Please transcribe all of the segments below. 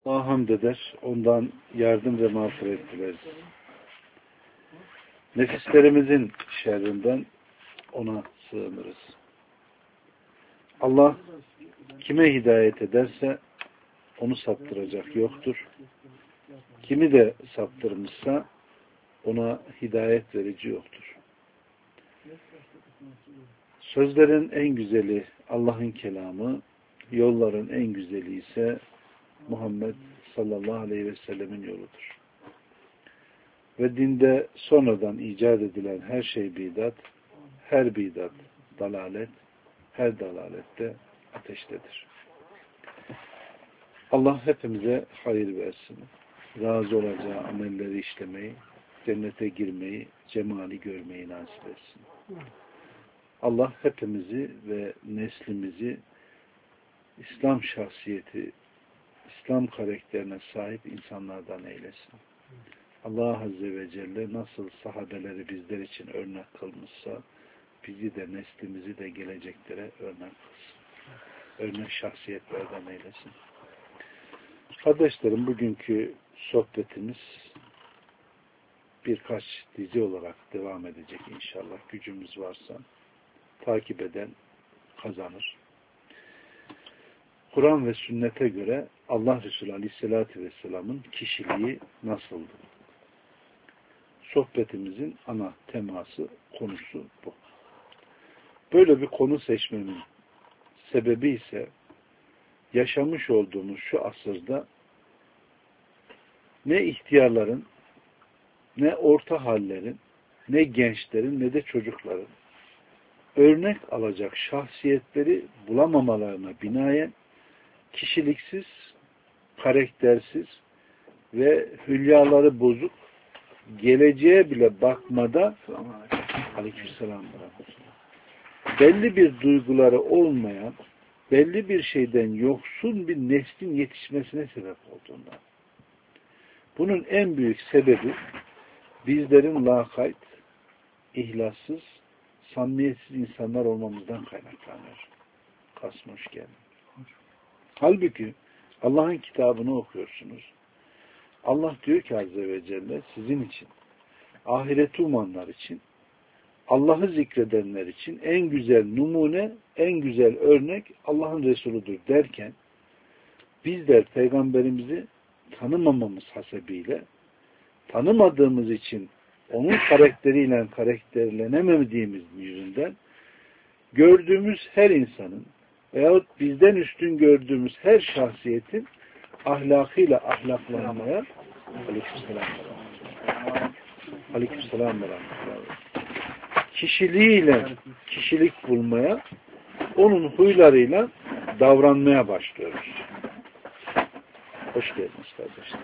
Allah'a hamd eder, ondan yardım ve mağfiret dileriz. Nefislerimizin şerrinden ona sığınırız. Allah kime hidayet ederse onu saptıracak yoktur. Kimi de saptırmışsa ona hidayet verici yoktur. Sözlerin en güzeli Allah'ın kelamı, yolların en güzeli ise Muhammed sallallahu aleyhi ve sellemin yoludur. Ve dinde sonradan icat edilen her şey bidat, her bidat dalalet, her dalalette ateştedir. Allah hepimize hayır versin. Razı olacağı amelleri işlemeyi, cennete girmeyi, cemali görmeyi nasip etsin. Allah hepimizi ve neslimizi İslam şahsiyeti, İslam karakterine sahip insanlardan eylesin. Allah Azze ve Celle nasıl sahabeleri bizler için örnek kılmışsa bizi de neslimizi de geleceklere örnek kılsın. Örnek şahsiyetlerden eylesin. Kardeşlerim, bugünkü sohbetimiz birkaç dizi olarak devam edecek inşallah. Gücümüz varsa takip eden kazanır. Kur'an ve sünnete göre Allah Resulü Aleyhisselatü Vesselam'ın kişiliği nasıldı? Sohbetimizin ana teması, konusu bu. Böyle bir konu seçmemin sebebi ise yaşamış olduğumuz şu asırda ne ihtiyarların, ne orta hallerin, ne gençlerin, ne de çocukların örnek alacak şahsiyetleri bulamamalarına binaen kişiliksiz, karaktersiz ve hülyaları bozuk, geleceğe bile bakmada aleykümselam belli bir duyguları olmayan, belli bir şeyden yoksun bir neslin yetişmesine sebep olduğundan. Bunun en büyük sebebi bizlerin lakayt, ihlassız, samimiyetsiz insanlar olmamızdan kaynaklanıyor. Kasım hoş geldin. Halbuki Allah'ın kitabını okuyorsunuz. Allah diyor ki Azze ve Celle sizin için, ahireti umanlar için, Allah'ı zikredenler için en güzel numune, en güzel örnek Allah'ın Resuludur derken bizler Peygamberimizi tanımamamız hasebiyle, tanımadığımız için onun karakteriyle karakterlenemediğimiz yüzünden gördüğümüz her insanın veyahut bizden üstün gördüğümüz her şahsiyetin ahlakıyla ahlaklanmaya aleykümselam kişiliğiyle kişilik bulmaya, onun huylarıyla davranmaya başlıyoruz. Hoş geldiniz kardeşler.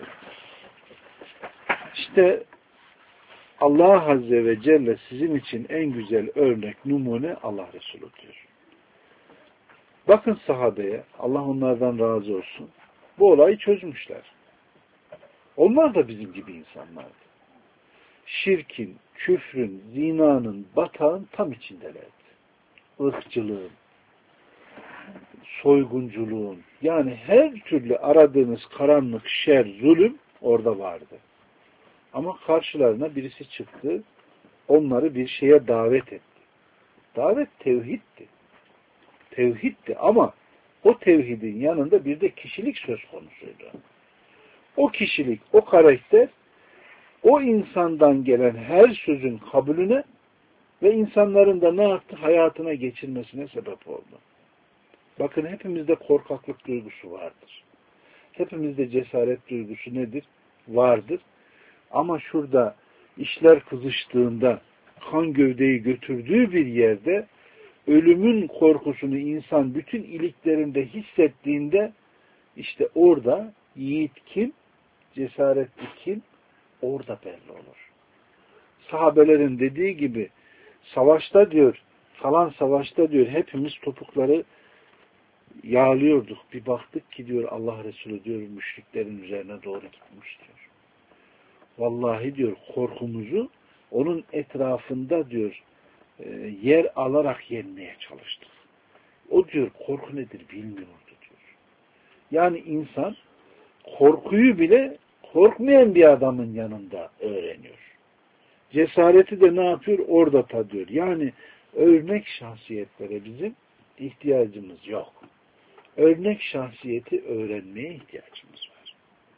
İşte Allah Azze ve Celle sizin için en güzel örnek, numune Allah Resulü diyor. Bakın sahabeye, Allah onlardan razı olsun. Bu olayı çözmüşler. Onlar da bizim gibi insanlardı. Şirkin, küfrün, zinanın, batağın tam içindelerdi. Irkçılığın, soygunculuğun, yani her türlü aradığınız karanlık, şer, zulüm orada vardı. Ama karşılarına birisi çıktı, onları bir şeye davet etti. Davet tevhiddi. Tevhiddi ama o tevhidin yanında bir de kişilik söz konusuydu. O kişilik, o karakter, o insandan gelen her sözün kabulüne ve insanların da ne yaptı? Hayatına geçirmesine sebep oldu. Bakın hepimizde korkaklık duygusu vardır. Hepimizde cesaret duygusu nedir? Vardır. Ama şurada işler kızıştığında, kan gövdeyi götürdüğü bir yerde ölümün korkusunu insan bütün iliklerinde hissettiğinde işte orada yiğit kim, cesaretli kim, orada belli olur. Sahabelerin dediği gibi savaşta diyor, falan savaşta diyor hepimiz topukları yağlıyorduk. Bir baktık ki diyor Allah Resulü diyor müşriklerin üzerine doğru gitmiş diyor. Vallahi diyor korkumuzu onun etrafında diyor yer alarak yenmeye çalıştık. O diyor korku nedir bilmiyordu diyor. Yani insan korkuyu bile korkmayan bir adamın yanında öğreniyor. Cesareti de ne yapıyor? Orada tadıyor. Yani örnek şahsiyetlere bizim ihtiyacımız yok. Örnek şahsiyeti öğrenmeye ihtiyacımız var.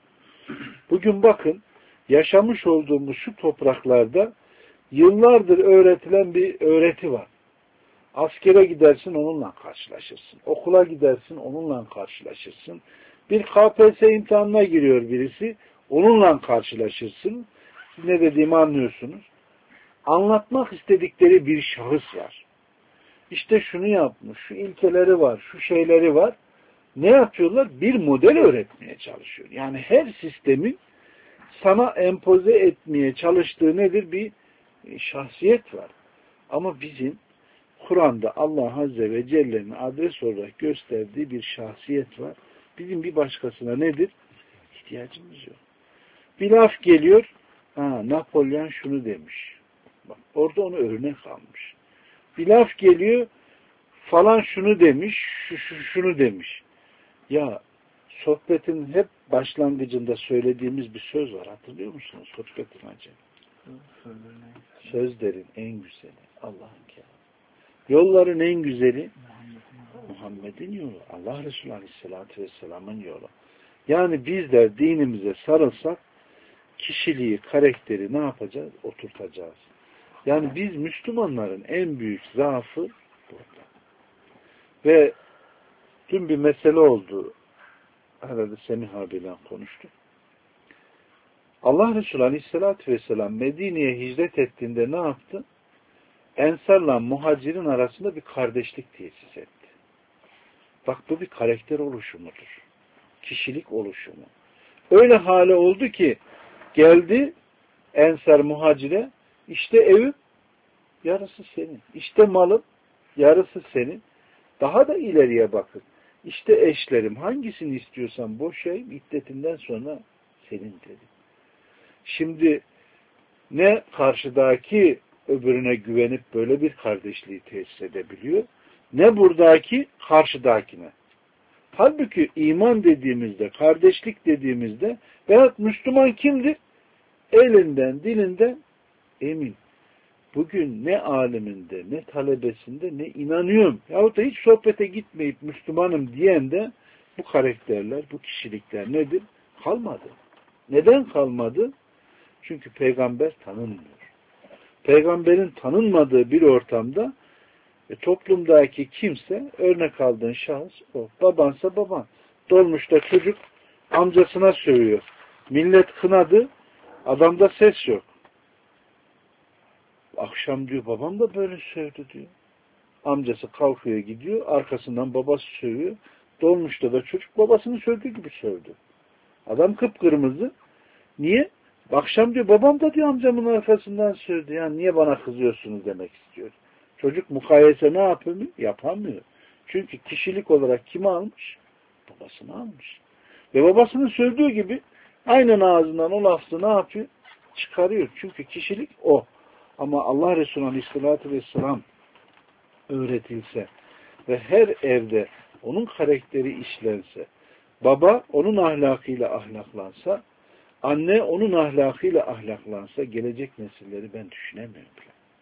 Bugün bakın, yaşamış olduğumuz şu topraklarda yıllardır öğretilen bir öğreti var. Askere gidersin, onunla karşılaşırsın. Okula gidersin, onunla karşılaşırsın. Bir KPSS imtihanına giriyor birisi, onunla karşılaşırsın. Siz ne dediğimi anlıyorsunuz. Anlatmak istedikleri bir şahıs var. İşte şunu yapmış, şu ilkeleri var, şu şeyleri var. Ne yapıyorlar? Bir model öğretmeye çalışıyor. Yani her sistemin sana empoze etmeye çalıştığı nedir? Bir şahsiyet var. Ama bizim Kur'an'da Allah Azze ve Celle'nin adres olarak gösterdiği bir şahsiyet var. Bizim bir başkasına nedir? İhtiyacımız yok. Bir laf geliyor, Napolyon şunu demiş. Bak, orada onu örnek almış. Bir laf geliyor, falan şunu demiş, şunu demiş. Ya sohbetin hep başlangıcında söylediğimiz bir söz var. Hatırlıyor musunuz? Sohbetin hacı. Sözlerin en güzeli Allah'ın kelamı. Yolların en güzeli Muhammed'in yolu. Allah Resulü Aleyhisselatü Vesselam'ın yolu. Yani bizler dinimize sarılsak kişiliği, karakteri ne yapacağız? Oturtacağız. Yani biz Müslümanların en büyük zaafı burada. Ve dün bir mesele oldu. Herhalde Semih abiyle konuştuk. Allah Resulü Aleyhisselatü Vesselam Medine'ye hicret ettiğinde ne yaptı? Ensarla muhacirin arasında bir kardeşlik tesis etti. Bak bu bir karakter oluşumudur. Kişilik oluşumu. Öyle hale oldu ki geldi Ensar muhacire, işte evim yarısı senin. İşte malım yarısı senin. Daha da ileriye bakın. İşte eşlerim hangisini istiyorsan boşayayım, iddetinden sonra senin dedi. Şimdi ne karşıdaki öbürüne güvenip böyle bir kardeşliği tesis edebiliyor, ne buradaki karşıdakine. Halbuki iman dediğimizde, kardeşlik dediğimizde veyahut Müslüman kimdir? Elinden, dilinden emin. Bugün ne aliminde, ne talebesinde, ne inanıyorum yahut da hiç sohbete gitmeyip Müslümanım diyen de bu karakterler, bu kişilikler nedir? Kalmadı. Neden kalmadı? Çünkü peygamber tanınmıyor. Peygamberin tanınmadığı bir ortamda toplumdaki kimse, örnek aldığın şahıs o. Babansa baban. Dolmuşta çocuk amcasına sövüyor. Millet kınadı, adamda ses yok. Akşam diyor babam da böyle sövdü diyor. Amcası kalkıyor gidiyor, arkasından babası sövüyor. Dolmuşta da çocuk babasını sövdüğü gibi sövdü. Adam kıpkırmızı. Niye? Akşam diyor babam da diyor amcamın arkasından sövdü. Yani niye bana kızıyorsunuz demek istiyor. Çocuk mukayese ne yapamıyor? Yapamıyor. Çünkü kişilik olarak kimi almış? Babasını almış. Ve babasının sövdüğü gibi aynen ağzından o lafı ne yapıyor? Çıkarıyor. Çünkü kişilik o. Ama Allah Resulü Aleyhisselatü Vesselam öğretilse ve her evde onun karakteri işlense, baba onun ahlakıyla ahlaklansa, anne onun ahlakıyla ahlaklansa gelecek nesilleri ben düşünemiyorum.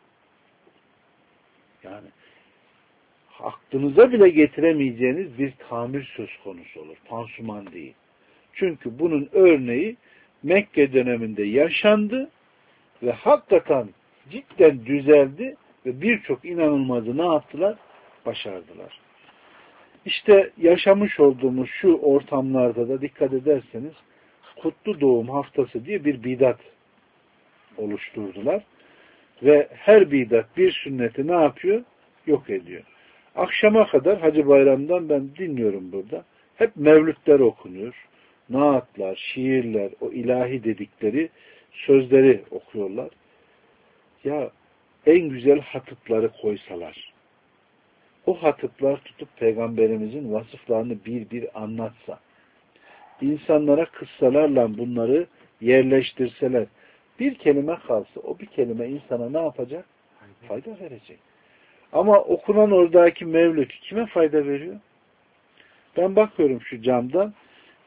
Yani aklınıza bile getiremeyeceğiniz bir tamir söz konusu olur. Pansuman değil. Çünkü bunun örneği Mekke döneminde yaşandı ve hakikaten cidden düzeldi ve birçok inanılmazı ne yaptılar? Başardılar. İşte yaşamış olduğumuz şu ortamlarda da dikkat ederseniz Kutlu Doğum Haftası diye bir bidat oluşturdular. Ve her bidat bir sünneti ne yapıyor? Yok ediyor. Akşama kadar Hacı Bayram'dan ben dinliyorum burada. Hep mevlütler okunuyor. Naatlar, şiirler, o ilahi dedikleri sözleri okuyorlar. Ya en güzel hatıpları koysalar, o hatıplar tutup Peygamberimizin vasıflarını bir bir anlatsa, insanlara kıssalarla bunları yerleştirseler, bir kelime kalsa, o bir kelime insana ne yapacak? Fayda verecek. Ama okunan oradaki mevlüt kime fayda veriyor? Ben bakıyorum şu camdan,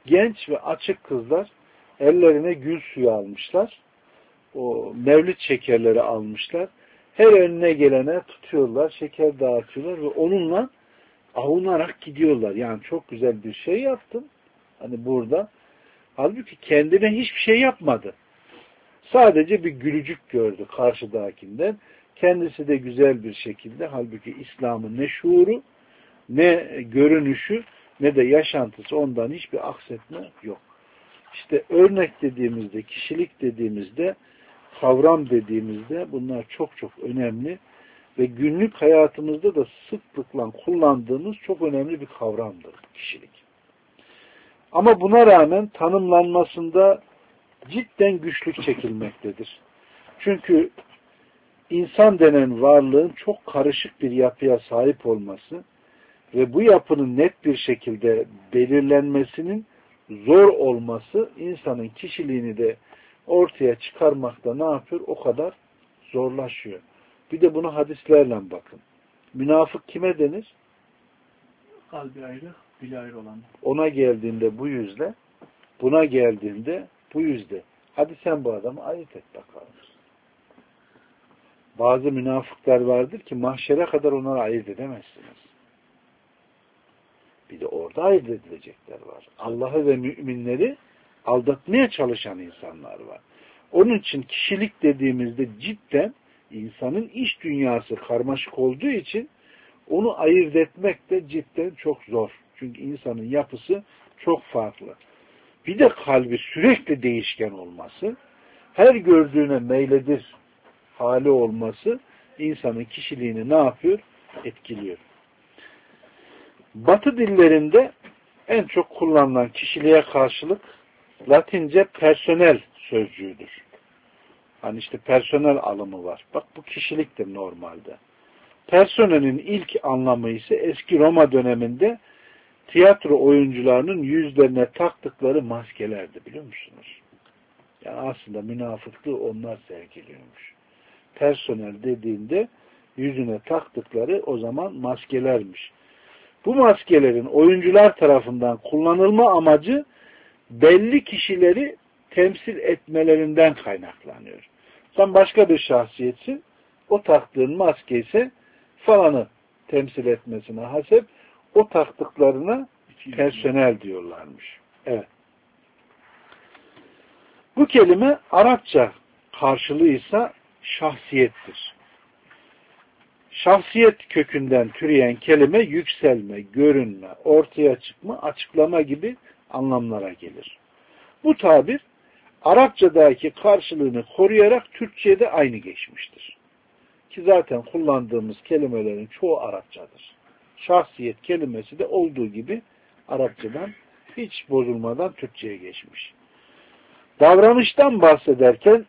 genç ve açık kızlar ellerine gül suyu almışlar. O mevlid şekerleri almışlar. Her önüne gelene tutuyorlar, şeker dağıtıyorlar ve onunla avunarak gidiyorlar. Yani çok güzel bir şey yaptın. Hani burada. Halbuki kendine hiçbir şey yapmadı. Sadece bir gülücük gördü karşıdakinden. Kendisi de güzel bir şekilde, halbuki İslam'ın ne şuuru, ne görünüşü, ne de yaşantısı, ondan hiçbir aksetme yok. İşte örnek dediğimizde, kişilik dediğimizde, kavram dediğimizde bunlar çok çok önemli ve günlük hayatımızda da sıklıkla kullandığımız çok önemli bir kavramdır kişilik. Ama buna rağmen tanımlanmasında cidden güçlük çekilmektedir. Çünkü insan denen varlığın çok karışık bir yapıya sahip olması ve bu yapının net bir şekilde belirlenmesinin zor olması insanın kişiliğini de ortaya çıkarmakta ne yapıyor? O kadar zorlaşıyor. Bir de bunu hadislerle bakın. Münafık kime denir? Kalbi ayrı, dili ayrı olan. Ona geldiğinde bu yüzle, buna geldiğinde bu yüzde. Hadi sen bu adamı ayırt et bakalım. Bazı münafıklar vardır ki mahşere kadar onları ayırt edemezsiniz. Bir de orada ayırt edilecekler var. Allah'ı ve müminleri aldatmaya çalışan insanlar var. Onun için kişilik dediğimizde cidden insanın iç dünyası karmaşık olduğu için onu ayırt etmek de cidden çok zor. Çünkü insanın yapısı çok farklı. Bir de kalbi sürekli değişken olması, her gördüğüne meyledir hali olması insanın kişiliğini ne yapıyor? Etkiliyor. Batı dillerinde en çok kullanılan kişiliğe karşılık Latince personel sözcüğüdür. Hani işte personel alımı var. Bak bu kişiliktir normalde. Personelin ilk anlamı ise eski Roma döneminde tiyatro oyuncularının yüzlerine taktıkları maskelerdi, biliyor musunuz? Yani aslında münafıklığı onlar sergiliyormuş. Personel dediğinde yüzüne taktıkları o zaman maskelermiş. Bu maskelerin oyuncular tarafından kullanılma amacı belli kişileri temsil etmelerinden kaynaklanıyor. Sen başka bir şahsiyetsin, o taktığın maske ise falanı temsil etmesine hasep o taktıklarına personel diyorlarmış. Evet. Bu kelime Arapça karşılığı ise şahsiyettir. Şahsiyet kökünden türeyen kelime yükselme, görünme, ortaya çıkma, açıklama gibi anlamlara gelir. Bu tabir Arapçadaki karşılığını koruyarak Türkçe'ye de aynı geçmiştir. Ki zaten kullandığımız kelimelerin çoğu Arapçadır. Şahsiyet kelimesi de olduğu gibi Arapçadan hiç bozulmadan Türkçe'ye geçmiş. Davranıştan bahsederken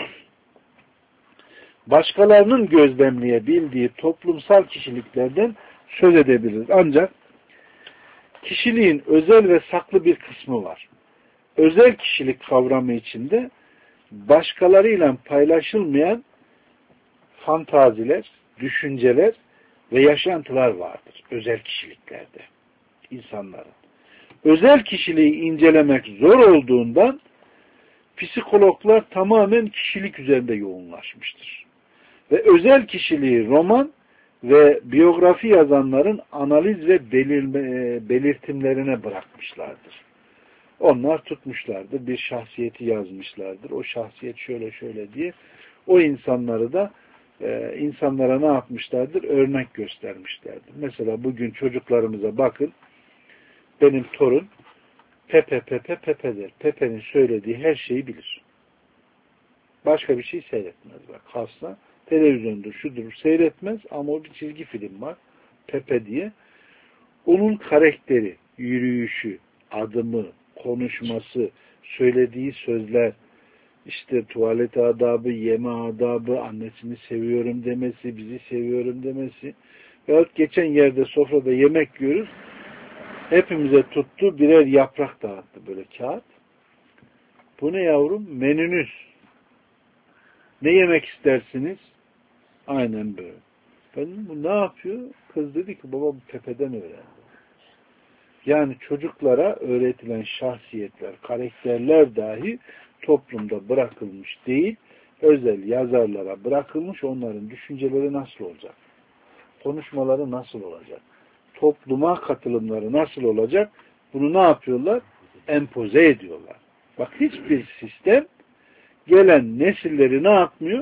başkalarının gözlemleyebildiği toplumsal kişiliklerden söz edebiliriz. Ancak kişiliğin özel ve saklı bir kısmı var. Özel kişilik kavramı içinde başkalarıyla paylaşılmayan fantaziler, düşünceler ve yaşantılar vardır. Özel kişiliklerde insanların. Özel kişiliği incelemek zor olduğundan psikologlar tamamen kişilik üzerinde yoğunlaşmıştır. Ve özel kişiliği roman ve biyografi yazanların analiz ve belirtimlerine bırakmışlardır. Onlar tutmuşlardır, bir şahsiyeti yazmışlardır. O şahsiyet şöyle şöyle diye o insanları da insanlara ne yapmışlardır? Örnek göstermişlerdir. Mesela bugün çocuklarımıza bakın, benim torun Pepe Pepe Pepe der. Pepe'nin söylediği her şeyi bilir. Başka bir şey seyretmez. Bak hasta televizyondur, şudur seyretmez ama o bir çizgi film var. Pepe diye. Onun karakteri, yürüyüşü, adımı, konuşması, söylediği sözler, işte tuvalet adabı, yeme adabı, annesini seviyorum demesi, bizi seviyorum demesi. Veyahut geçen yerde sofrada yemek yiyoruz. Hepimize tuttu, birer yaprak dağıttı böyle kağıt. Bu ne yavrum? Menünüz. Ne yemek istersiniz? Aynen böyle. Ben dedim, bu ne yapıyor? Kız dedi ki baba bu Pepe'den öğrendi. Yani çocuklara öğretilen şahsiyetler, karakterler dahi toplumda bırakılmış değil, özel yazarlara bırakılmış. Onların düşünceleri nasıl olacak? Konuşmaları nasıl olacak? Topluma katılımları nasıl olacak? Bunu ne yapıyorlar? Empoze ediyorlar. Bak, hiçbir sistem gelen nesilleri ne yapmıyor?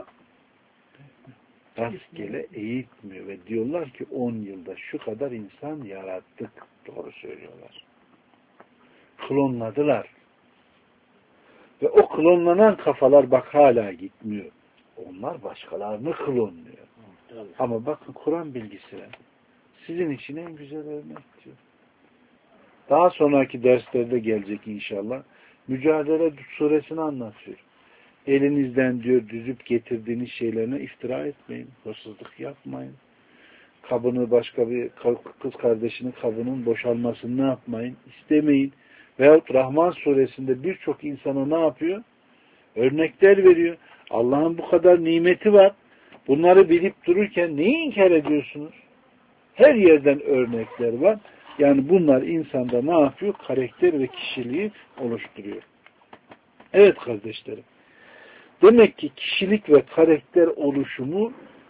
Rastgele eğitmiyor ve diyorlar ki 10 yılda şu kadar insan yarattık. Doğru söylüyorlar. Klonladılar. Ve o klonlanan kafalar bak hala gitmiyor. Onlar başkalarını klonluyor. Ama bakın Kur'an bilgisine sizin için en güzel örnek diyor. Daha sonraki derslerde gelecek inşallah. Mücadele suresini anlatıyor. Elinizden diyor düzüp getirdiğiniz şeylerine iftira etmeyin. Hırsızlık yapmayın. Kabını başka bir kız kardeşinin kabının boşalmasını ne yapmayın? İstemeyin. Veyahut Rahman suresinde birçok insana ne yapıyor? Örnekler veriyor. Allah'ın bu kadar nimeti var. Bunları bilip dururken neyi inkar ediyorsunuz? Her yerden örnekler var. Yani bunlar insanda ne yapıyor? Karakter ve kişiliği oluşturuyor. Evet kardeşlerim. Demek ki kişilik ve karakter oluşumu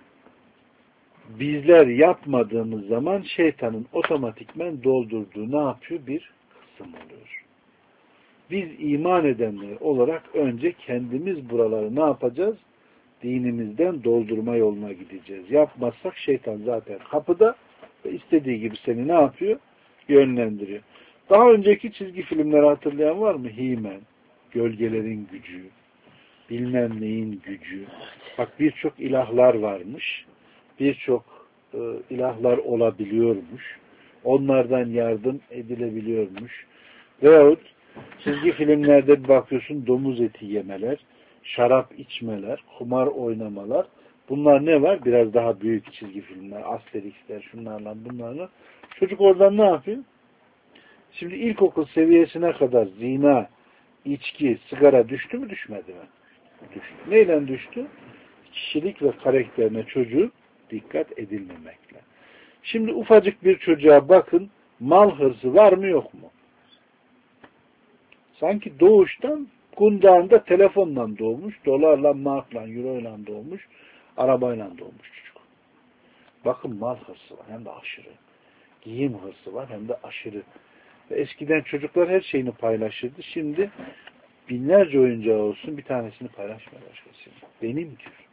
bizler yapmadığımız zaman şeytanın otomatikmen doldurduğu ne yapıyor? Bir kısım oluyor. Biz iman edenler olarak önce kendimiz buraları ne yapacağız? Dinimizden doldurma yoluna gideceğiz. Yapmazsak şeytan zaten kapıda ve istediği gibi seni ne yapıyor? Yönlendiriyor. Daha önceki çizgi filmleri hatırlayan var mı? He-Man, Gölgelerin Gücü, bilmem neyin gücü. Bak birçok ilahlar varmış. Birçok ilahlar olabiliyormuş. Onlardan yardım edilebiliyormuş. Veyahut çizgi filmlerde bir bakıyorsun domuz eti yemeler, şarap içmeler, kumar oynamalar. Bunlar ne var? Biraz daha büyük çizgi filmler, Asterix'ler, şunlarla bunlarla. Çocuk oradan ne yapıyor? Şimdi ilkokul seviyesine kadar zina, içki, sigara düştü mü düşmedi mi? Düştü. Neyle düştü? Kişilik ve karakterine çocuğu dikkat edilmemekle. Şimdi ufacık bir çocuğa bakın, mal hırsı var mı yok mu? Sanki doğuştan kundağında telefonla doğmuş, dolarla, markla, euroyla doğmuş, arabayla doğmuş çocuk. Bakın mal hırsı var hem de aşırı. Giyim hırsı var hem de aşırı. Ve eskiden çocuklar her şeyini paylaşırdı. Şimdi binlerce oyuncağı olsun bir tanesini paylaşmaya başkasıyla. Benim diyor.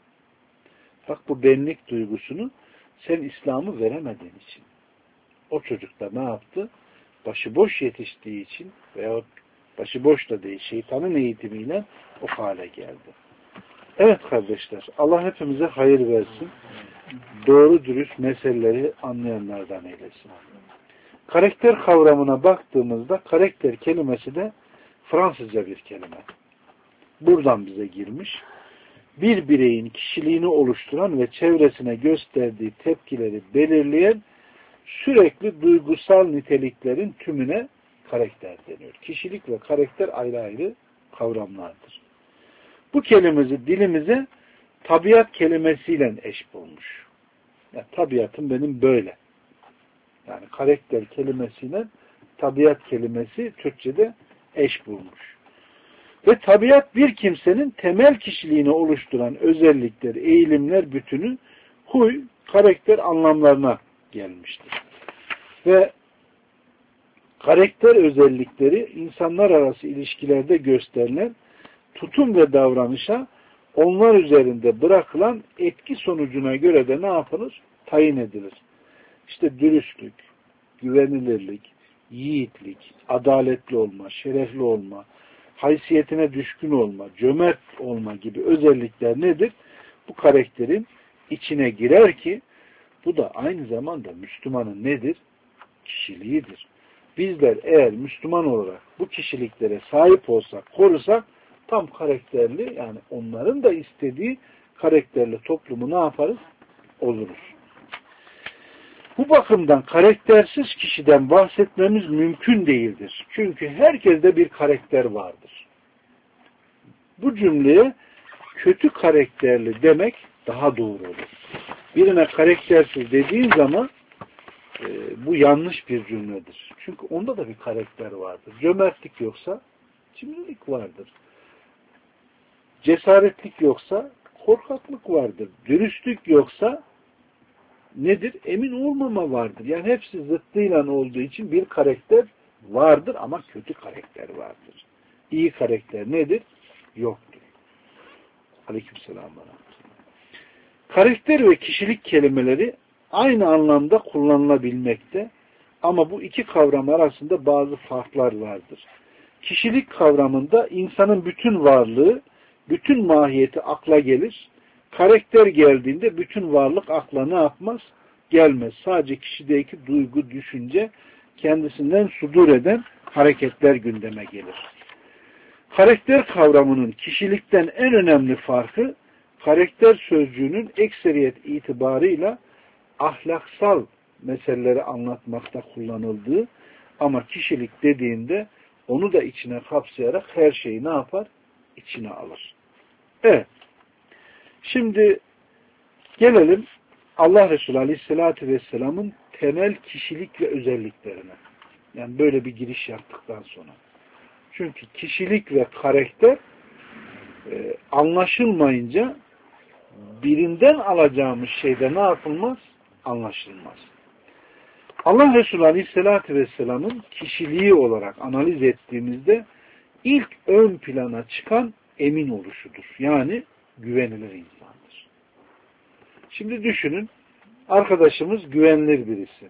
Bak bu benlik duygusunu sen İslam'ı veremediğin için. O çocuk da ne yaptı? Başıboş yetiştiği için veyahut başıboş da değil şeytanın eğitimiyle o hale geldi. Evet kardeşler, Allah hepimize hayır versin. Doğru dürüst meseleleri anlayanlardan eylesin. Karakter kavramına baktığımızda karakter kelimesi de Fransızca bir kelime. Buradan bize girmiş. Bir bireyin kişiliğini oluşturan ve çevresine gösterdiği tepkileri belirleyen sürekli duygusal niteliklerin tümüne karakter deniyor. Kişilik ve karakter ayrı ayrı kavramlardır. Bu kelimemizi dilimize tabiat kelimesiyle eş bulmuş. Yani tabiatım benim böyle. Yani karakter kelimesiyle tabiat kelimesi Türkçe'de eş bulmuş. Ve tabiat bir kimsenin temel kişiliğini oluşturan özellikler, eğilimler bütünü huy, karakter anlamlarına gelmiştir. Ve karakter özellikleri insanlar arası ilişkilerde gösterilen tutum ve davranışa onlar üzerinde bırakılan etki sonucuna göre de ne yapılır? Tayin edilir. İşte dürüstlük, güvenilirlik, yiğitlik, adaletli olma, şerefli olma, haysiyetine düşkün olma, cömert olma gibi özellikler nedir? Bu karakterin içine girer ki bu da aynı zamanda Müslümanın nedir? Kişiliğidir. Bizler eğer Müslüman olarak bu kişiliklere sahip olsak, korusak tam karakterli yani onların da istediği karakterli toplumu ne yaparız? Oluruz. Bu bakımdan karaktersiz kişiden bahsetmemiz mümkün değildir. Çünkü herkeste bir karakter vardır. Bu cümleye kötü karakterli demek daha doğru olur. Birine karaktersiz dediğin zaman bu yanlış bir cümledir. Çünkü onda da bir karakter vardır. Cömertlik yoksa cimrilik vardır. Cesaretlik yoksa korkaklık vardır. Dürüstlük yoksa nedir? Emin olmama vardır. Yani hepsi zıttıyla olduğu için bir karakter vardır ama kötü karakter vardır. İyi karakter nedir? Yoktur. Aleykümselam. Karakter ve kişilik kelimeleri aynı anlamda kullanılabilmekte ama bu iki kavram arasında bazı farklar vardır. Kişilik kavramında insanın bütün varlığı, bütün mahiyeti akla gelir. Karakter geldiğinde bütün varlık akla ne yapmaz? Gelmez. Sadece kişideki duygu, düşünce, kendisinden sudur eden hareketler gündeme gelir. Karakter kavramının kişilikten en önemli farkı, karakter sözcüğünün ekseriyet itibarıyla ahlaksal meseleleri anlatmakta kullanıldığı ama kişilik dediğinde onu da içine kapsayarak her şeyi ne yapar? İçine alır. Evet. Şimdi gelelim Allah Resulü Aleyhisselatü Vesselam'ın temel kişilik ve özelliklerine. Yani böyle bir giriş yaptıktan sonra. Çünkü kişilik ve karakter anlaşılmayınca birinden alacağımız şeyde ne yapılmaz? Anlaşılmaz. Allah Resulü Aleyhisselatü Vesselam'ın kişiliği olarak analiz ettiğimizde ilk ön plana çıkan emin oluşudur. Yani güvenilir insandır. Şimdi düşünün, arkadaşımız güvenilir birisi.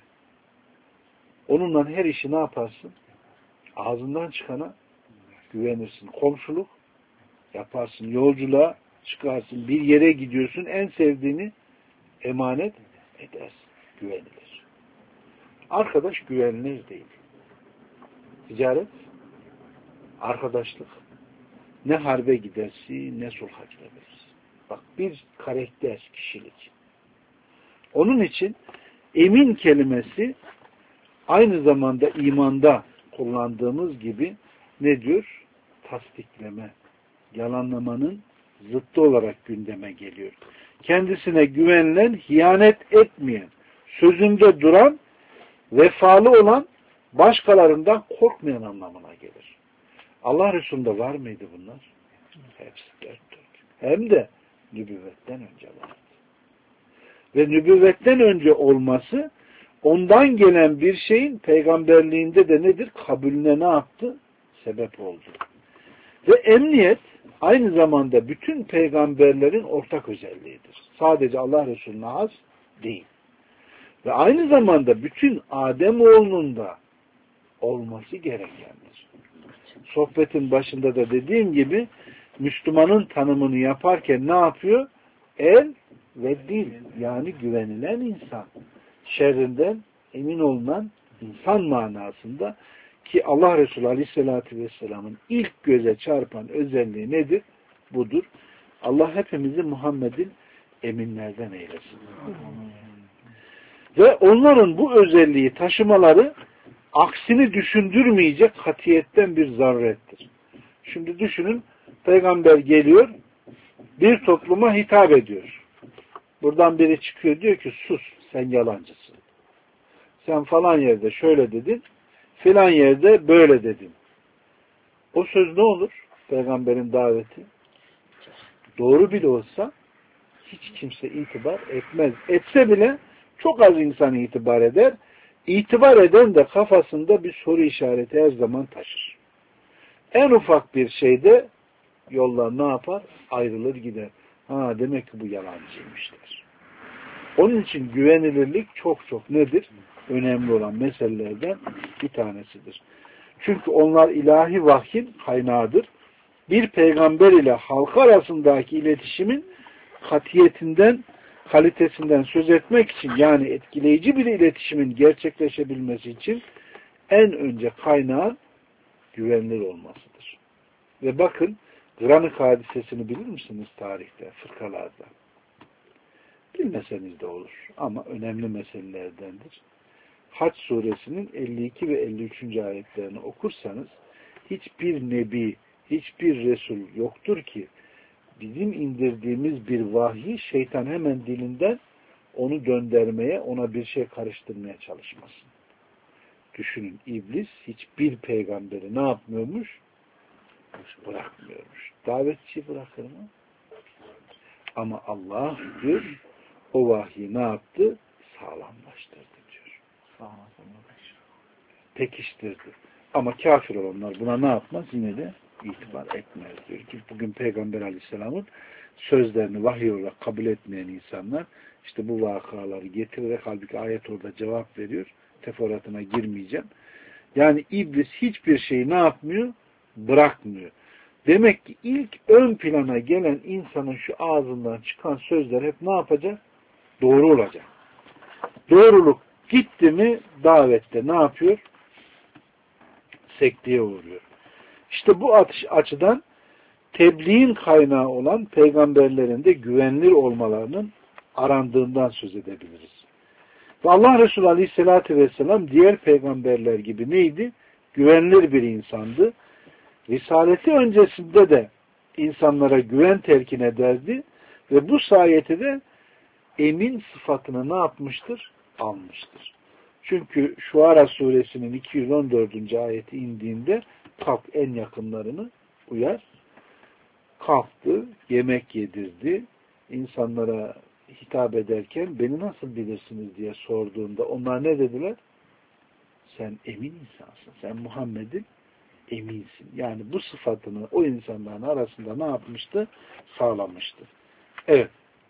Onunla her işi ne yaparsın? Ağzından çıkana güvenirsin. Komşuluk yaparsın. Yolculuğa çıkarsın. Bir yere gidiyorsun. En sevdiğini emanet edersin. Güvenilir. Arkadaş güvenilir değil. Ticaret, arkadaşlık. Ne harbe gidersin, ne sulha gidebilirsin. Bak bir karakter, kişilik. Onun için emin kelimesi aynı zamanda imanda kullandığımız gibi ne diyor? Tasdikleme, yalanlamanın zıttı olarak gündeme geliyor. Kendisine güvenilen, hiyanet etmeyen, sözünde duran, vefalı olan, başkalarından korkmayan anlamına gelir. Allah Resulü'nde var mıydı bunlar? Hepsi dört. Hem de nübüvvetten önce vardı. Ve nübüvvetten önce olması ondan gelen bir şeyin peygamberliğinde de nedir? Kabulüne ne yaptı? Sebep oldu. Ve emniyet aynı zamanda bütün peygamberlerin ortak özelliğidir. Sadece Allah Resulü'ne has değil. Ve aynı zamanda bütün Ademoğlunun da olması gerekendir. Sohbetin başında da dediğim gibi Müslümanın tanımını yaparken ne yapıyor? El ve dil, yani güvenilen insan. Şerrinden emin olunan insan manasında, ki Allah Resulü Aleyhisselatü Vesselam'ın ilk göze çarpan özelliği nedir? Budur. Allah hepimizi Muhammed'in eminlerden eylesin. Ve onların bu özelliği taşımaları aksini düşündürmeyecek katiyetten bir zarurettir. Şimdi düşünün, peygamber geliyor, bir topluma hitap ediyor. Buradan biri çıkıyor, diyor ki sus, sen yalancısın. Sen falan yerde şöyle dedin, filan yerde böyle dedin. O söz ne olur? Peygamberin daveti. Doğru bile olsa hiç kimse itibar etmez. Etse bile çok az insan itibar eder. İtibar eden de kafasında bir soru işareti her zaman taşır. En ufak bir şeyde yollar ne yapar? Ayrılır gider. Ha, demek ki bu yalancıymış der. Onun için güvenilirlik çok çok nedir? Önemli olan meselelerden bir tanesidir. Çünkü onlar ilahi vahyin kaynağıdır. Bir peygamber ile halk arasındaki iletişimin kalitesinden söz etmek için, yani etkileyici bir iletişimin gerçekleşebilmesi için en önce kaynağın güvenilir olmasıdır. Ve bakın, Granık hadisesini bilir misiniz tarihte, fırkalarda? Bilmeseniz de olur ama önemli meselelerdendir. Hac suresinin 52 ve 53. ayetlerini okursanız hiçbir nebi, hiçbir resul yoktur ki bizim indirdiğimiz bir vahyi şeytan hemen dilinden onu döndürmeye, ona bir şey karıştırmaya çalışmasın. Düşünün, iblis hiçbir peygamberi ne yapmıyormuş? Bırakmıyormuş. Davetçi bırakır mı? Ama Allah diyor, o vahyi ne yaptı? Sağlamlaştırdı diyor. Pekiştirdi. Ama kafir olanlar buna ne yapmaz? Yine de itibar etmez diyor. Ki bugün Peygamber Aleyhisselam'ın sözlerini vahiy olarak kabul etmeyen insanlar işte bu vakaları getirerek, halbuki ayet orada cevap veriyor. Teferruatına girmeyeceğim. Yani iblis hiçbir şeyi ne yapmıyor? Bırakmıyor. Demek ki ilk ön plana gelen insanın şu ağzından çıkan sözler hep ne yapacak? Doğru olacak. Doğruluk gitti mi davette ne yapıyor? Sekteye uğruyor. İşte bu açıdan tebliğin kaynağı olan peygamberlerin de güvenilir olmalarının arandığından söz edebiliriz. Ve Allah Resulü Aleyhisselatü Vesselam diğer peygamberler gibi neydi? Güvenilir bir insandı. Risaleti öncesinde de insanlara güven telkin ederdi ve bu sayede de emin sıfatını ne yapmıştır? Almıştır. Çünkü Şuara suresinin 214. ayeti indiğinde kalk en yakınlarını uyar. Kalktı, yemek yedirdi. İnsanlara hitap ederken beni nasıl bilirsiniz diye sorduğunda onlar ne dediler? Sen emin insansın. Sen Muhammed'in eminsin. Yani bu sıfatını o insanların arasında ne yapmıştı? Sağlamıştı. Evet.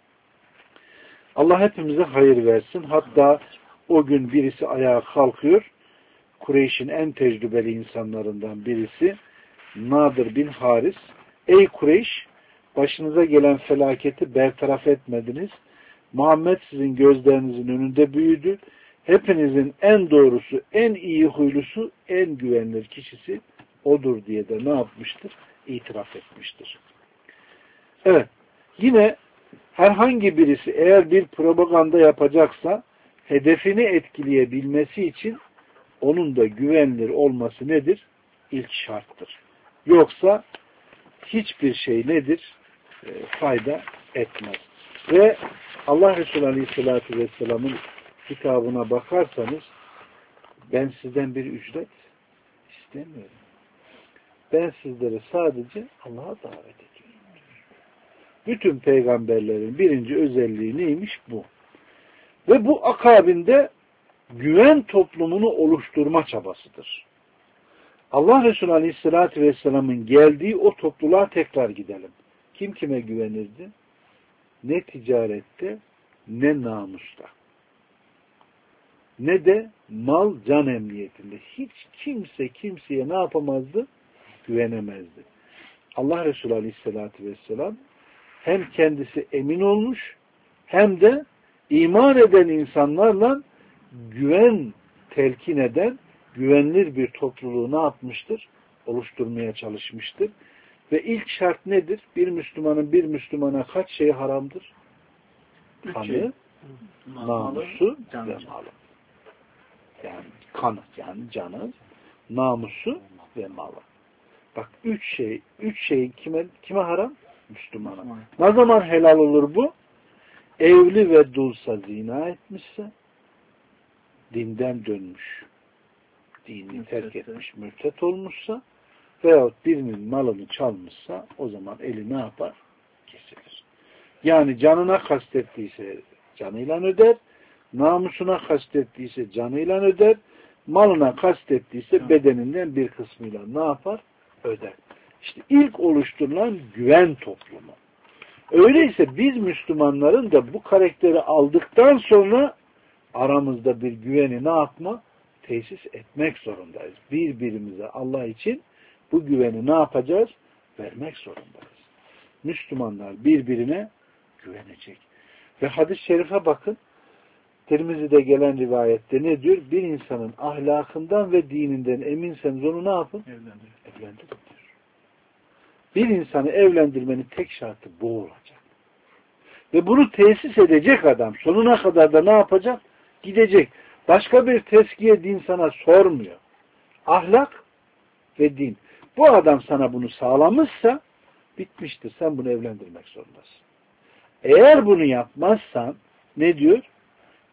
Allah hepimize hayır versin. Hatta o gün birisi ayağa kalkıyor. Kureyş'in en tecrübeli insanlarından birisi Nadir bin Haris. Ey Kureyş! Başınıza gelen felaketi bertaraf etmediniz. Muhammed sizin gözlerinizin önünde büyüdü. Hepinizin en doğrusu, en iyi huylusu, en güvenilir kişisi odur diye de ne yapmıştır? İtiraf etmiştir. Evet. Yine herhangi birisi eğer bir propaganda yapacaksa hedefini etkileyebilmesi için onun da güvenilir olması nedir? İlk şarttır. Yoksa hiçbir şey nedir? Fayda etmez. Ve Allah Resulü Aleyhisselatü Vesselam'ın kitabına bakarsanız ben sizden bir ücret istemiyorum. Ben sizlere sadece Allah'a davet ediyorum. Bütün peygamberlerin birinci özelliği neymiş? Bu. Ve bu akabinde güven toplumunu oluşturma çabasıdır. Allah Resulü Aleyhisselatü Vesselam'ın geldiği o topluluğa tekrar gidelim. Kim kime güvenirdi? Ne ticarette, ne namusta. Ne de mal can emniyetinde. Hiç kimse kimseye ne yapamazdı? Güvenemezdi. Allah Resulü Aleyhisselatü Vesselam hem kendisi emin olmuş hem de iman eden insanlarla güven telkin eden güvenilir bir topluluğu ne yapmıştır? Oluşturmaya çalışmıştır. Ve ilk şart nedir? Bir Müslümanın bir Müslümana kaç şey haramdır? Kanı, namusu ve malı. Yani kanı, yani canı, namusu ve malı. Bak üç şey kime haram? Müslümana. Ne zaman helal olur bu? Evli ve dulsa zina etmişse, dinden dönmüş, dinini terk etmiş, mürtet olmuşsa veyahut birinin malını çalmışsa o zaman eli ne yapar? Kesilir. Yani canına kastettiyse canıyla öder, namusuna kastettiyse canıyla öder, malına kastettiyse bedeninden bir kısmıyla ne yapar? Öder. İşte ilk oluşturulan güven toplumu. Öyleyse biz Müslümanların da bu karakteri aldıktan sonra aramızda bir güveni ne yapma? Tesis etmek zorundayız. Birbirimize Allah için bu güveni ne yapacağız? Vermek zorundayız. Müslümanlar birbirine güvenecek. Ve hadis-i şerife bakın. Tirmizi'de gelen rivayette ne diyor? Bir insanın ahlakından ve dininden eminseniz onu ne yapın? Evlendirin diyor. Bir insanı evlendirmenin tek şartı bu olacak. Ve bunu tesis edecek adam sonuna kadar da ne yapacak? Gidecek. Başka bir tezkiye din sana sormuyor. Ahlak ve din. Bu adam sana bunu sağlamışsa bitmiştir. Sen bunu evlendirmek zorundasın. Eğer bunu yapmazsan ne diyor?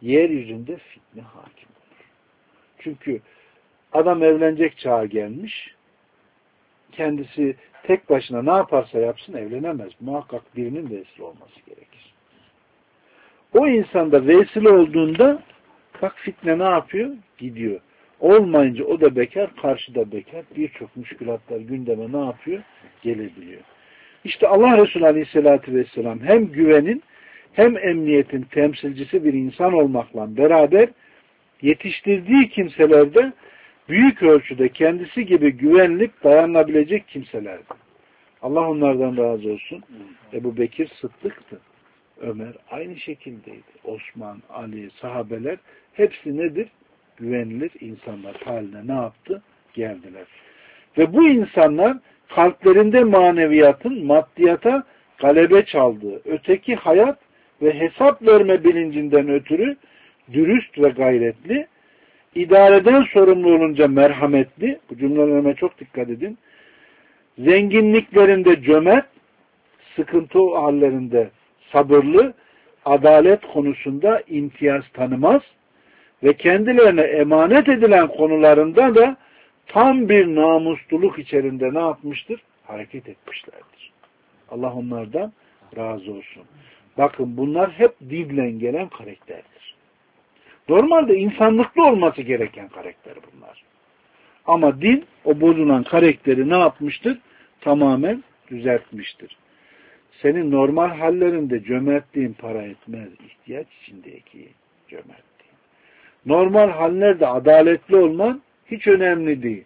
yeryüzünde fitne hakim olur. Çünkü adam evlenecek çağa gelmiş, kendisi tek başına ne yaparsa yapsın evlenemez. Muhakkak birinin vesile olması gerekir. O insanda vesile olduğunda bak fitne ne yapıyor? Gidiyor. Olmayınca o da bekar, karşıda bekar. Birçok müşkülatlar gündeme ne yapıyor? Gelebiliyor. İşte Allah Resulü Aleyhisselatü Vesselam hem güvenin hem emniyetin temsilcisi bir insan olmakla beraber yetiştirdiği kimselerde büyük ölçüde kendisi gibi güvenilip dayanılabilecek kimselerdi. Allah onlardan razı olsun. Ebu Bekir Sıddık'tı. Ömer aynı şekildeydi. Osman, Ali, sahabeler hepsi nedir? Güvenilir insanlar haline ne yaptı? Geldiler. Ve bu insanlar kalplerinde maneviyatın maddiyata galebe çaldığı, öteki hayat ve hesap verme bilincinden ötürü dürüst ve gayretli, idareden sorumlu olunca merhametli, bu cümlelerime çok dikkat edin, zenginliklerinde cömert, sıkıntı hallerinde sabırlı, adalet konusunda imtiyaz tanımaz ve kendilerine emanet edilen konularında da tam bir namusluluk içerisinde ne yapmıştır? Hareket etmişlerdir. Allah onlardan razı olsun. Bakın bunlar hep dinle gelen karakterdir. Normalde insanlıklı olması gereken karakter bunlar. Ama din o bozulan karakteri ne yapmıştır? Tamamen düzeltmiştir. Senin normal hallerinde cömertliğin para etmez. İhtiyaç içindeki cömertliğin. Normal hallerde adaletli olman hiç önemli değil.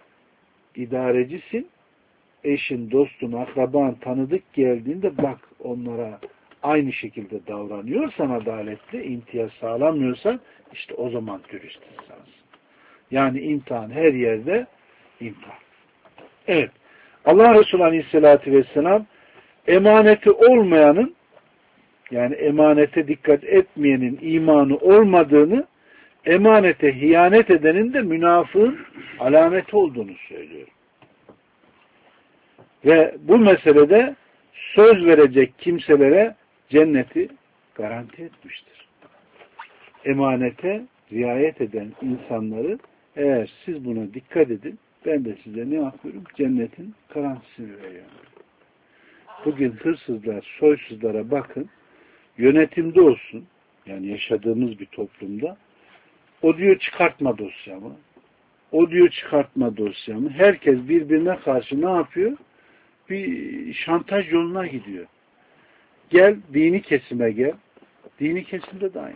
İdarecisin. Eşin, dostun, akraban, tanıdık geldiğinde bak onlara aynı şekilde davranıyorsan adaletli, imtiyaz sağlamıyorsan işte o zaman dürüst insansın. Yani imtihan her yerde imtihan. Evet. Allah Resulü Aleyhisselatü Vesselam emaneti olmayanın yani emanete dikkat etmeyenin imanı olmadığını, emanete hiyanet edenin de münafığın alameti olduğunu söylüyor. Ve bu meselede söz verecek kimselere cenneti garanti etmiştir. Emanete riayet eden insanları eğer siz buna dikkat edin, ben de size ne yapıyorum? Cennetin garantisini veriyorum. Bugün hırsızlar, soysuzlara bakın, yönetimde olsun, yani yaşadığımız bir toplumda, o diyor çıkartma dosyamı, o diyor çıkartma dosyamı, herkes birbirine karşı ne yapıyor? Bir şantaj yoluna gidiyor. Gel, dini kesime gel, dini kesimde de aynı.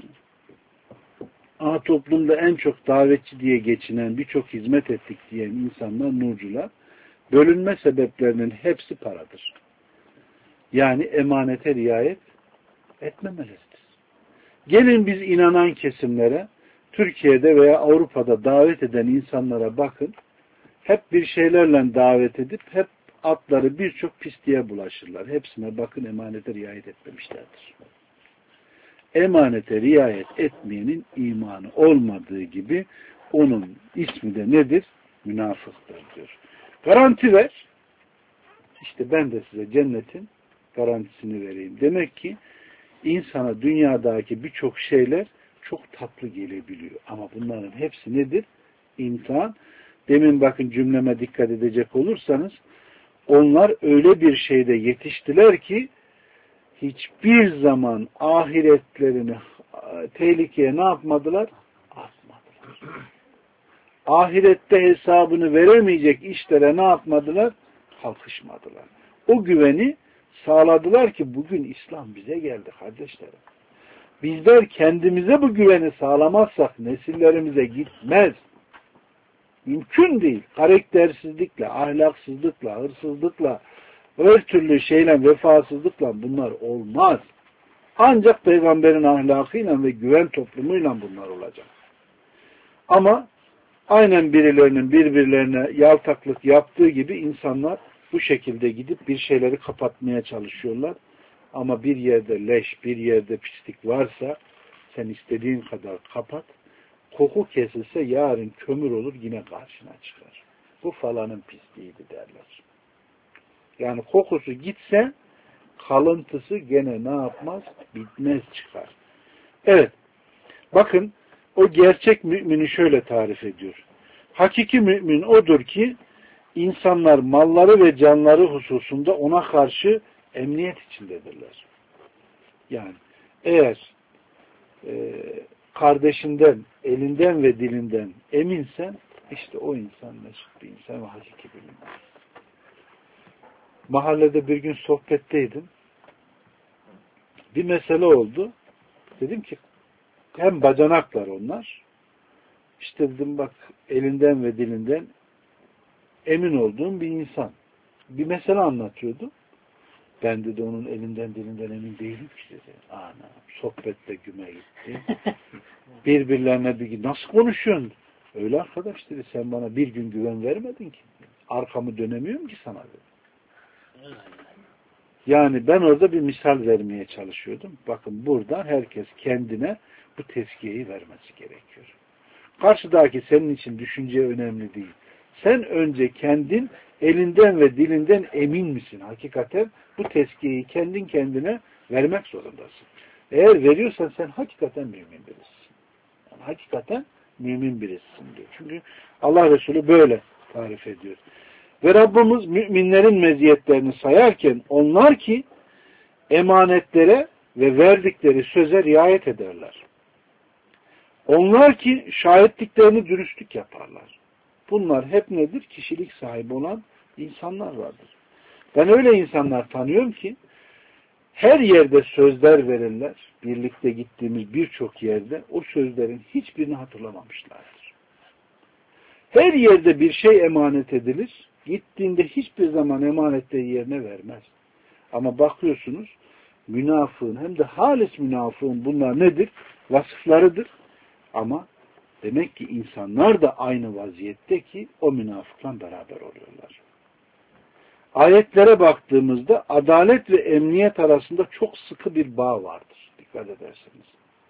Toplumda en çok davetçi diye geçinen, birçok hizmet ettik diyen insanlar, nurcular, bölünme sebeplerinin hepsi paradır. Yani emanete riayet etmemeleridir. Gelin biz inanan kesimlere, Türkiye'de veya Avrupa'da davet eden insanlara bakın, hep bir şeylerle davet edip, hep atları birçok pisliğe bulaşırlar. Hepsine bakın emanete riayet etmemişlerdir. Emanete riayet etmeyenin imanı olmadığı gibi onun ismi de nedir? Münafıktır diyor. Garanti ver. İşte ben de size cennetin garantisini vereyim. Demek ki insana dünyadaki birçok şeyler çok tatlı gelebiliyor. Ama bunların hepsi nedir? İmtihan. Demin bakın cümleme dikkat edecek olursanız onlar öyle bir şeyde yetiştiler ki hiçbir zaman ahiretlerini tehlikeye ne yapmadılar? Atmadılar. Ahirette hesabını veremeyecek işlere ne yapmadılar? Kalkışmadılar. O güveni sağladılar ki bugün İslam bize geldi kardeşlerim. Bizler kendimize bu güveni sağlamazsak nesillerimize gitmez. Mümkün değil. Karaktersizlikle, ahlaksızlıkla, hırsızlıkla, her türlü şeyle, vefasızlıkla bunlar olmaz. Ancak peygamberin ahlakıyla ve güven toplumuyla bunlar olacak. Ama aynen birilerinin birbirlerine yaltaklık yaptığı gibi insanlar bu şekilde gidip bir şeyleri kapatmaya çalışıyorlar. Ama bir yerde leş, bir yerde pislik varsa sen istediğin kadar kapat. Koku kesilse yarın kömür olur yine karşına çıkar. Bu falanın pisliğiydi derler. Yani kokusu gitse kalıntısı gene ne yapmaz? Bitmez çıkar. Evet. Bakın o gerçek mümini şöyle tarif ediyor. Hakiki mümin odur ki insanlar malları ve canları hususunda ona karşı emniyet içindedirler. Yani eğer kardeşinden, elinden ve dilinden eminsen işte o insan mesut bir insan ve hakiki bir mümin. Mahallede bir gün sohbetteydim. Bir mesele oldu. Dedim ki hem bacanaklar onlar. İşte dedim bak elinden ve dilinden emin olduğum bir insan. Bir mesele anlatıyordu. Ben dedi onun elinden dilinden emin değilim ki dedi. Ana sohbette güme gitti. Birbirlerine bir nasıl konuşuyorsun? Öyle arkadaş dedi sen bana bir gün güven vermedin ki. Arkamı dönemiyorum ki sana dedi. Yani ben orada bir misal vermeye çalışıyordum. Bakın burada herkes kendine bu tezkiyeyi vermesi gerekiyor. Karşıdaki senin için düşünce önemli değil. Sen önce kendin elinden ve dilinden emin misin? Hakikaten bu tezkiyeyi kendin kendine vermek zorundasın. Eğer veriyorsan sen hakikaten mümin birisin. Yani hakikaten mümin birisin diyor. Çünkü Allah Resulü böyle tarif ediyor. Ve Rabbimiz müminlerin meziyetlerini sayarken onlar ki emanetlere ve verdikleri söze riayet ederler. Onlar ki şahitliklerini dürüstlük yaparlar. Bunlar hep nedir? Kişilik sahibi olan insanlar vardır. Ben öyle insanlar tanıyorum ki her yerde sözler verirler. Birlikte gittiğimiz birçok yerde o sözlerin hiçbirini hatırlamamışlardır. Her yerde bir şey emanet edilir. Gittiğinde hiçbir zaman emanetleri yerine vermez. Ama bakıyorsunuz münafığın hem de halis münafığın bunlar nedir? Vasıflarıdır. Ama demek ki insanlar da aynı vaziyette ki o münafıkla beraber oluyorlar. Ayetlere baktığımızda adalet ve emniyet arasında çok sıkı bir bağ vardır. Dikkat ederseniz.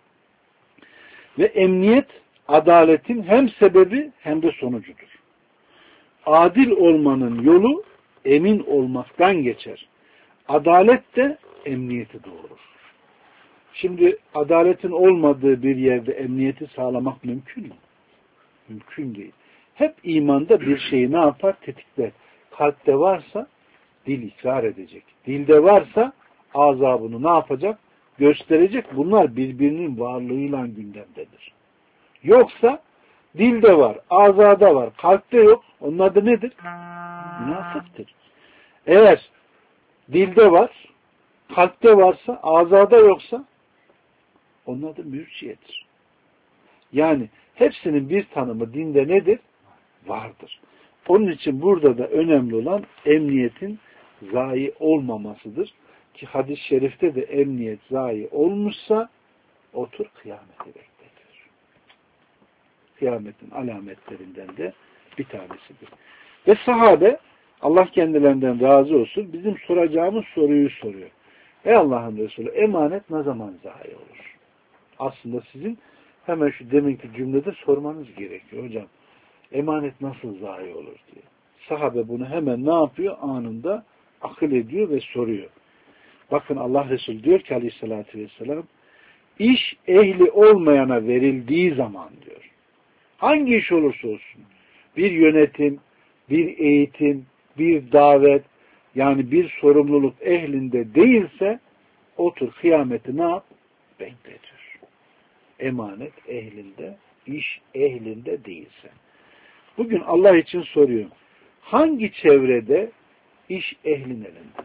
Ve emniyet adaletin hem sebebi hem de sonucudur. Adil olmanın yolu emin olmaktan geçer. Adalet de emniyeti doğurur. Şimdi adaletin olmadığı bir yerde emniyeti sağlamak mümkün mü? Mümkün değil. Hep imanda bir şeyi ne yapar? Tetikler. Kalpte varsa dil ikrar edecek. Dilde varsa ağza bunu ne yapacak? Gösterecek. Bunlar birbirinin varlığıyla gündemdedir. Yoksa dilde var, ağzada var, kalpte yok. Onun adı nedir? Münafıktır. Eğer dilde var, kalpte varsa, ağzada yoksa onun adı mürciyedir. Yani hepsinin bir tanımı dinde nedir? Vardır. Onun için burada da önemli olan emniyetin zayi olmamasıdır. Ki hadis-i şerifte de emniyet zayi olmuşsa otur kıyameti bekletir. Kıyametin alametlerinden de bir tanesidir. Ve sahabe Allah kendilerinden razı olsun bizim soracağımız soruyu soruyor. Ey Allah'ın Resulü emanet ne zaman zayi olur? Aslında sizin hemen şu deminki cümlede sormanız gerekiyor hocam. Emanet nasıl zayi olur diye. Sahabe bunu hemen ne yapıyor? Anında akıl ediyor ve soruyor. Bakın Allah Resulü diyor ki aleyhissalatü vesselam iş ehli olmayana verildiği zaman diyor. Hangi iş olursa olsun bir yönetim, bir eğitim, bir davet yani bir sorumluluk ehlinde değilse otur kıyameti ne yap? Bekle diyor. Emanet ehlinde, iş ehlinde değilse. Bugün Allah için soruyorum. Hangi çevrede iş ehlin elinde?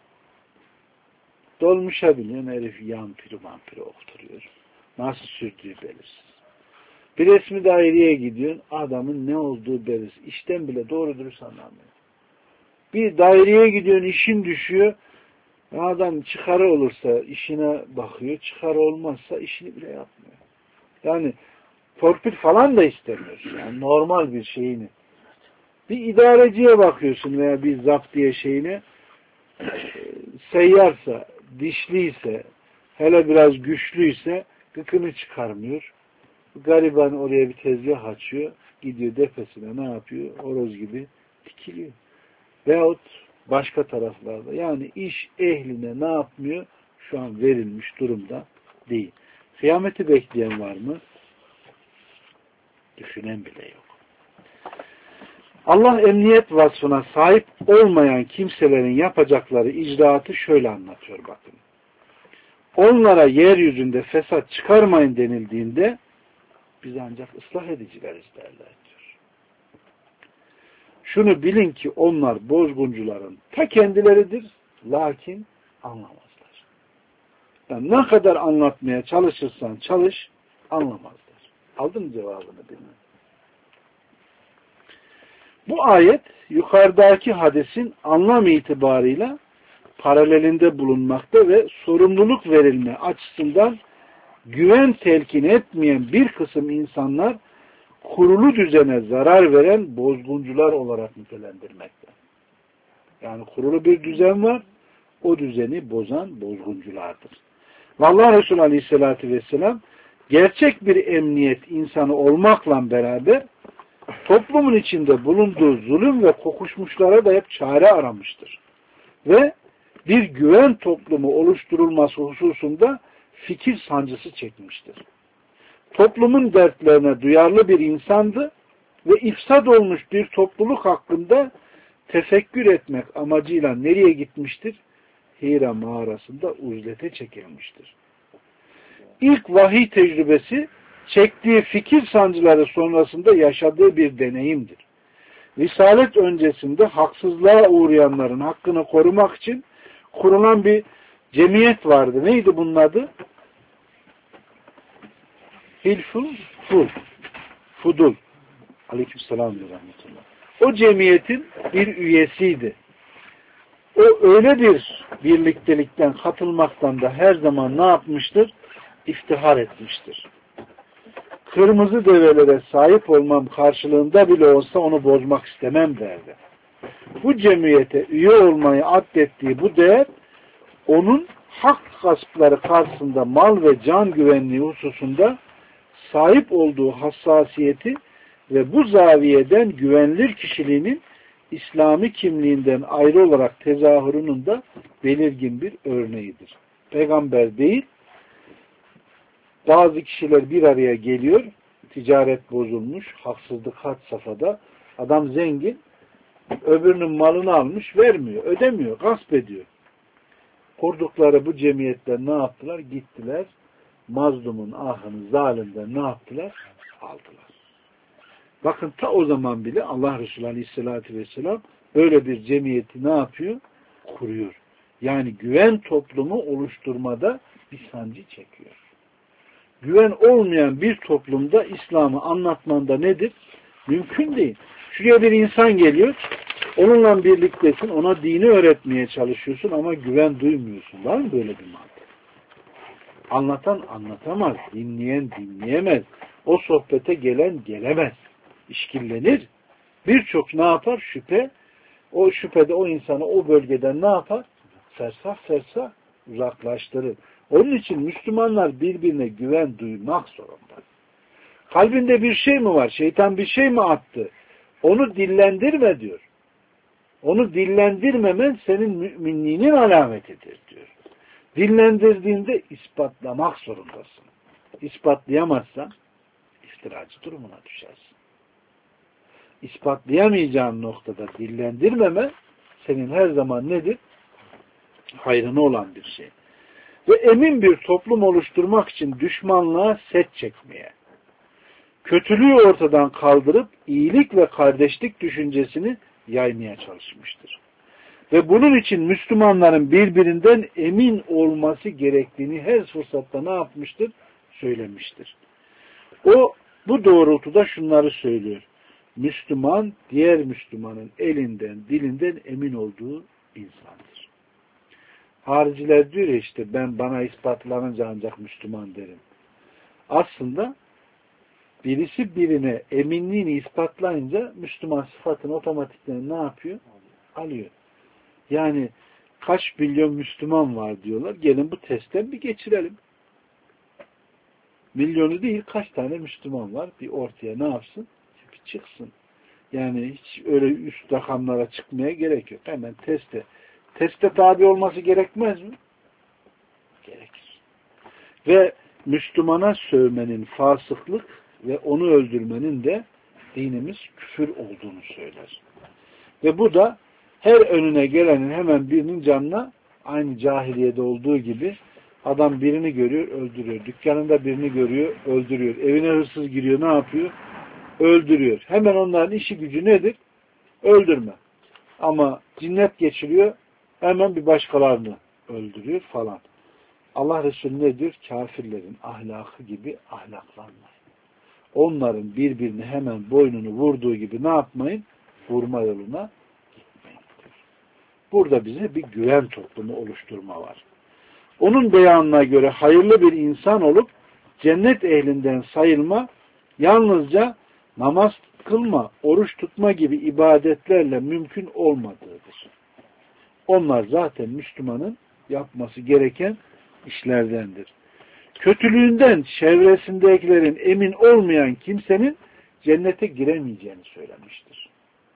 Dolmuşa biniyor, herif yampiri okturuyor. Nasıl sürdüğü belirsiz. Bir resmi daireye gidiyorsun, adamın ne olduğu belirsiz. İşten bile doğru dürüst anlamıyor. Bir daireye gidiyorsun, işin düşüyor. Adam çıkarı olursa işine bakıyor, çıkarı olmazsa işini bile yapmıyor. Yani torpil falan da istemiyorsun. Yani normal bir şeyini. Bir idareciye bakıyorsun veya bir zaptiye şeyini seyyarsa, dişliyse, hele biraz güçlüyse gıkını çıkarmıyor. Gariban oraya bir tezgah açıyor. Gidiyor defesine ne yapıyor? Horoz gibi dikiliyor. Veyahut başka taraflarda. Yani iş ehline ne yapmıyor? Şu an verilmiş durumda değil. Kıyameti bekleyen var mı? Düşünen bile yok. Allah emniyet vasfına sahip olmayan kimselerin yapacakları icraatı şöyle anlatıyor bakın. Onlara yeryüzünde fesat çıkarmayın denildiğinde biz ancak ıslah edicileriz derler diyor. Şunu bilin ki onlar bozguncuların ta kendileridir, lakin anlamazlar. Yani ne kadar anlatmaya çalışırsan çalış, anlamazlar. Aldın mı cevabını bilmem. Bu ayet yukarıdaki hadisin anlam itibarıyla paralelinde bulunmakta ve sorumluluk verilme açısından güven telkin etmeyen bir kısım insanlar kurulu düzene zarar veren bozguncular olarak nitelendirmekte. Yani kurulu bir düzen var, o düzeni bozan bozgunculardır. Vallahi Resulü Aleyhisselatü Vesselam gerçek bir emniyet insanı olmakla beraber toplumun içinde bulunduğu zulüm ve kokuşmuşlara da hep çare aramıştır. Ve bir güven toplumu oluşturulması hususunda fikir sancısı çekmiştir. Toplumun dertlerine duyarlı bir insandı ve ifsad olmuş bir topluluk hakkında tefekkür etmek amacıyla nereye gitmiştir? Hira mağarasında uzlete çekilmiştir. İlk vahiy tecrübesi çektiği fikir sancıları sonrasında yaşadığı bir deneyimdir. Risalet öncesinde haksızlığa uğrayanların hakkını korumak için kurulan bir cemiyet vardı. Neydi bunun adı? Fudul. Aleykümselam ve rahmetullah. O cemiyetin bir üyesiydi. O öyle bir birliktelikten katılmaktan da her zaman ne yapmıştır? İftihar etmiştir. Kırmızı develere sahip olmam karşılığında bile olsa onu bozmak istemem derdi. Bu cemiyete üye olmayı addettiği bu değer onun hak gaspları karşısında mal ve can güvenliği hususunda sahip olduğu hassasiyeti ve bu zaviyeden güvenilir kişiliğinin İslami kimliğinden ayrı olarak tezahürünün de belirgin bir örneğidir. Peygamber değil, bazı kişiler bir araya geliyor, ticaret bozulmuş, haksızlık had safhada, adam zengin, öbürünün malını almış, vermiyor, ödemiyor, gasp ediyor. Kurdukları bu cemiyetler ne yaptılar? Gittiler, mazlumun ahını zalimden ne yaptılar? Aldılar. Bakın ta o zaman bile Allah Resulü Aleyhisselatü Vesselam böyle bir cemiyeti ne yapıyor? Kuruyor. Yani güven toplumu oluşturmada bir sancı çekiyor. Güven olmayan bir toplumda İslam'ı anlatmanda nedir? Mümkün değil. Şuraya bir insan geliyor, onunla birliktesin, ona dini öğretmeye çalışıyorsun ama güven duymuyorsun. Var mı böyle bir mantık? Anlatan anlatamaz, dinleyen dinleyemez. O sohbete gelen gelemez. İşkillenir. Birçok ne yapar? Şüphe. O şüphede o insanı o bölgeden ne yapar? Fersah uzaklaştırır. Onun için Müslümanlar birbirine güven duymak zorunda. Kalbinde bir şey mi var? Şeytan bir şey mi attı? Onu dillendirme diyor. Onu dillendirmemen senin müminliğinin alametidir diyor. Dillendirdiğinde ispatlamak zorundasın. İspatlayamazsan iftiracı durumuna düşersin. İspatlayamayacağın noktada dillendirmeme senin her zaman nedir? Hayrına olan bir şey. Ve emin bir toplum oluşturmak için düşmanlığa set çekmeye, kötülüğü ortadan kaldırıp iyilik ve kardeşlik düşüncesini yaymaya çalışmıştır. Ve bunun için Müslümanların birbirinden emin olması gerektiğini her fırsatta ne yapmıştır? Söylemiştir. O bu doğrultuda şunları söylüyor. Müslüman, diğer Müslümanın elinden, dilinden emin olduğu insandır. Hariciler diyor ya işte bana ispatlanınca ancak Müslüman derim. Aslında birisi birine eminliğini ispatlayınca Müslüman sıfatını otomatikten ne yapıyor? Alıyor. Yani kaç milyon Müslüman var diyorlar. Gelin bu testten bir geçirelim. Milyonu değil kaç tane Müslüman var? Bir ortaya ne yapsın? Bir çıksın. Yani hiç öyle üst rakamlara çıkmaya gerek yok. Hemen teste tabi olması gerekmez mi? Gerekir. Ve Müslümana sövmenin fasıklık ve onu öldürmenin de dinimiz küfür olduğunu söyler. Ve bu da her önüne gelenin hemen birinin canına, aynı cahiliyede olduğu gibi, adam birini görüyor, öldürüyor. Dükkanında birini görüyor, öldürüyor. Evine hırsız giriyor, ne yapıyor? Öldürüyor. Hemen onların işi gücü nedir? Öldürme. Ama cinnet geçiriyor, hemen bir başkalarını öldürüyor falan. Allah Resulü ne diyor? Kafirlerin ahlakı gibi ahlaklanmayın. Onların birbirini hemen boynunu vurduğu gibi ne yapmayın? Vurma yoluna gitmeyin diyor. Burada bize bir güven toplumu oluşturma var. Onun beyanına göre hayırlı bir insan olup cennet ehlinden sayılma, yalnızca namaz kılma, oruç tutma gibi ibadetlerle mümkün olmadığıdır. Onlar zaten Müslümanın yapması gereken işlerdendir. Kötülüğünden çevresindekilerin emin olmayan kimsenin cennete giremeyeceğini söylemiştir.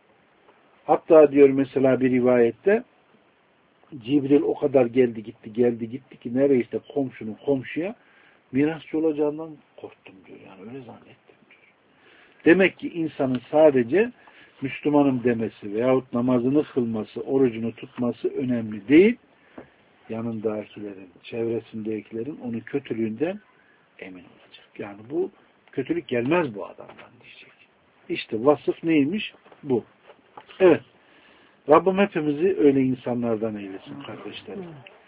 Hatta diyor mesela bir rivayette, Cibril o kadar geldi gitti ki neredeyse komşunun komşuya mirasçı olacağından korktum diyor. Yani öyle zannettim diyor. Demek ki insanın sadece Müslümanım demesi veyahut namazını kılması, orucunu tutması önemli değil. Yanındakilerin, çevresindekilerin onun kötülüğünden emin olacak. Yani bu kötülük gelmez bu adamdan diyecek. İşte vasıf neymiş? Bu. Evet. Rabbim hepimizi öyle insanlardan eylesin kardeşlerim.